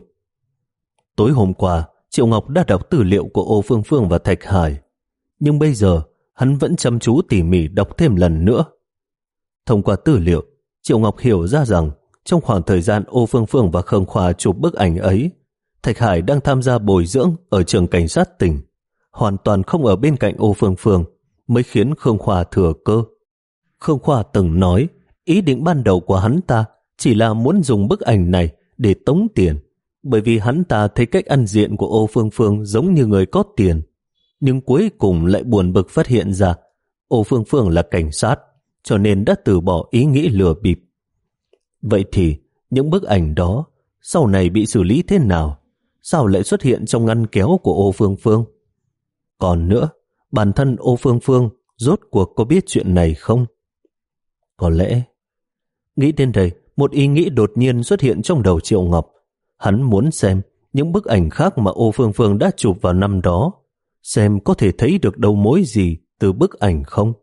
Tối hôm qua, Triệu Ngọc đã đọc tư liệu của Ô Phương Phương và Thạch Hải, nhưng bây giờ hắn vẫn chăm chú tỉ mỉ đọc thêm lần nữa. Thông qua tư liệu, Triệu Ngọc hiểu ra rằng trong khoảng thời gian Ô Phương Phương và Khương Khoa chụp bức ảnh ấy, Thạch Hải đang tham gia bồi dưỡng ở trường cảnh sát tỉnh, hoàn toàn không ở bên cạnh Ô Phương Phương, mới khiến Khương Khoa thừa cơ. Khương Khoa từng nói ý định ban đầu của hắn ta chỉ là muốn dùng bức ảnh này để tống tiền, bởi vì hắn ta thấy cách ăn diện của Ô Phương Phương giống như người có tiền, nhưng cuối cùng lại buồn bực phát hiện ra Ô Phương Phương là cảnh sát, cho nên đã từ bỏ ý nghĩ lừa bịp. Vậy thì những bức ảnh đó sau này bị xử lý thế nào? Sao lại xuất hiện trong ngăn kéo của Ô Phương Phương? Còn nữa, bản thân Ô Phương Phương rốt cuộc có biết chuyện này không? Có lẽ... Nghĩ đến đây, một ý nghĩ đột nhiên xuất hiện trong đầu Triệu Ngọc. Hắn muốn xem những bức ảnh khác mà Ô Phương Phương đã chụp vào năm đó, xem có thể thấy được đầu mối gì từ bức ảnh không.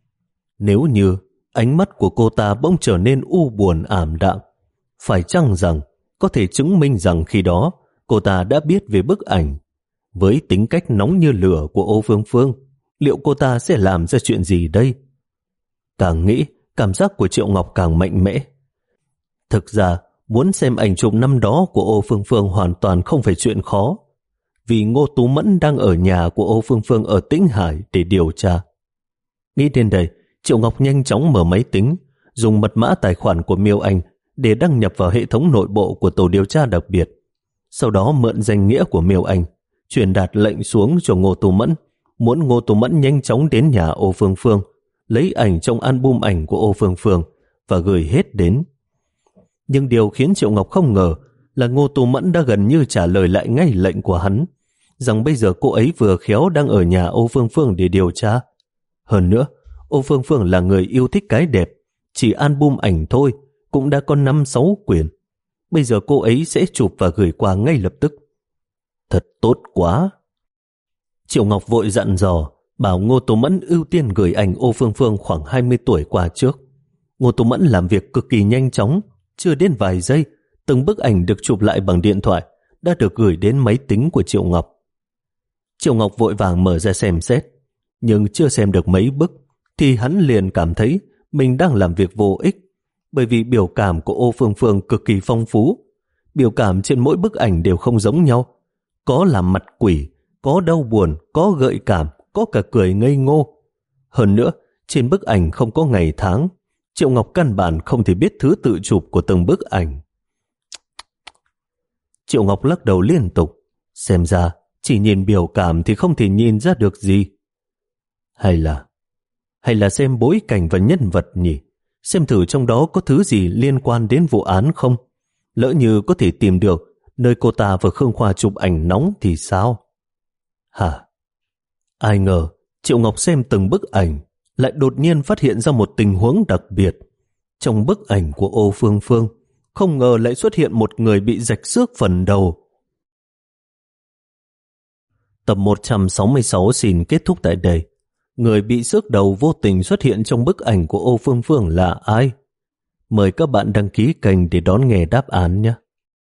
Nếu như ánh mắt của cô ta bỗng trở nên u buồn ảm đạm, phải chăng rằng có thể chứng minh rằng khi đó cô ta đã biết về bức ảnh? Với tính cách nóng như lửa của Ô Phương Phương, liệu cô ta sẽ làm ra chuyện gì đây? Càng nghĩ, cảm giác của Triệu Ngọc càng mạnh mẽ. Thực ra, muốn xem ảnh chụp năm đó của Ô Phương Phương hoàn toàn không phải chuyện khó, vì Ngô Tú Mẫn đang ở nhà của Ô Phương Phương ở Tĩnh Hải để điều tra. Nghĩ đến đây, Triệu Ngọc nhanh chóng mở máy tính, dùng mật mã tài khoản của Miêu Anh để đăng nhập vào hệ thống nội bộ của tổ điều tra đặc biệt. Sau đó mượn danh nghĩa của Miêu Anh, truyền đạt lệnh xuống cho Ngô Tú Mẫn, muốn Ngô Tú Mẫn nhanh chóng đến nhà Ô Phương Phương, lấy ảnh trong album ảnh của Ô Phương Phương và gửi hết đến. Nhưng điều khiến Triệu Ngọc không ngờ là Ngô Tú Mẫn đã gần như trả lời lại ngay lệnh của hắn, rằng bây giờ cô ấy vừa khéo đang ở nhà Ô Phương Phương để điều tra. Hơn nữa, Ô Phương Phương là người yêu thích cái đẹp, chỉ album ảnh thôi cũng đã có năm sáu quyển. Bây giờ cô ấy sẽ chụp và gửi qua ngay lập tức. Thật tốt quá. Triệu Ngọc vội dặn dò, bảo Ngô Tú Mẫn ưu tiên gửi ảnh Ô Phương Phương khoảng hai mươi tuổi qua trước. Ngô Tú Mẫn làm việc cực kỳ nhanh chóng, chưa đến vài giây, từng bức ảnh được chụp lại bằng điện thoại đã được gửi đến máy tính của Triệu Ngọc. Triệu Ngọc vội vàng mở ra xem xét, nhưng chưa xem được mấy bức thì hắn liền cảm thấy mình đang làm việc vô ích, bởi vì biểu cảm của Ô Phương Phương cực kỳ phong phú. Biểu cảm trên mỗi bức ảnh đều không giống nhau, có làm mặt quỷ, có đau buồn, có gợi cảm, có cả cười ngây ngô. Hơn nữa, trên bức ảnh không có ngày tháng, Triệu Ngọc căn bản không thể biết thứ tự chụp của từng bức ảnh. Triệu Ngọc lắc đầu liên tục, xem ra chỉ nhìn biểu cảm thì không thể nhìn ra được gì. Hay là, hay là xem bối cảnh và nhân vật nhỉ? Xem thử trong đó có thứ gì liên quan đến vụ án không? Lỡ như có thể tìm được nơi cô ta và Khương Khoa chụp ảnh nóng thì sao? Hả? Ai ngờ, Triệu Ngọc xem từng bức ảnh, lại đột nhiên phát hiện ra một tình huống đặc biệt. Trong bức ảnh của Ô Phương Phương, không ngờ lại xuất hiện một người bị rạch xước phần đầu. Tập một trăm sáu mươi sáu xin kết thúc tại đây. Người bị xước đầu vô tình xuất hiện trong bức ảnh của Ô Phương Phương là ai? Mời các bạn đăng ký kênh để đón nghe đáp án nhé.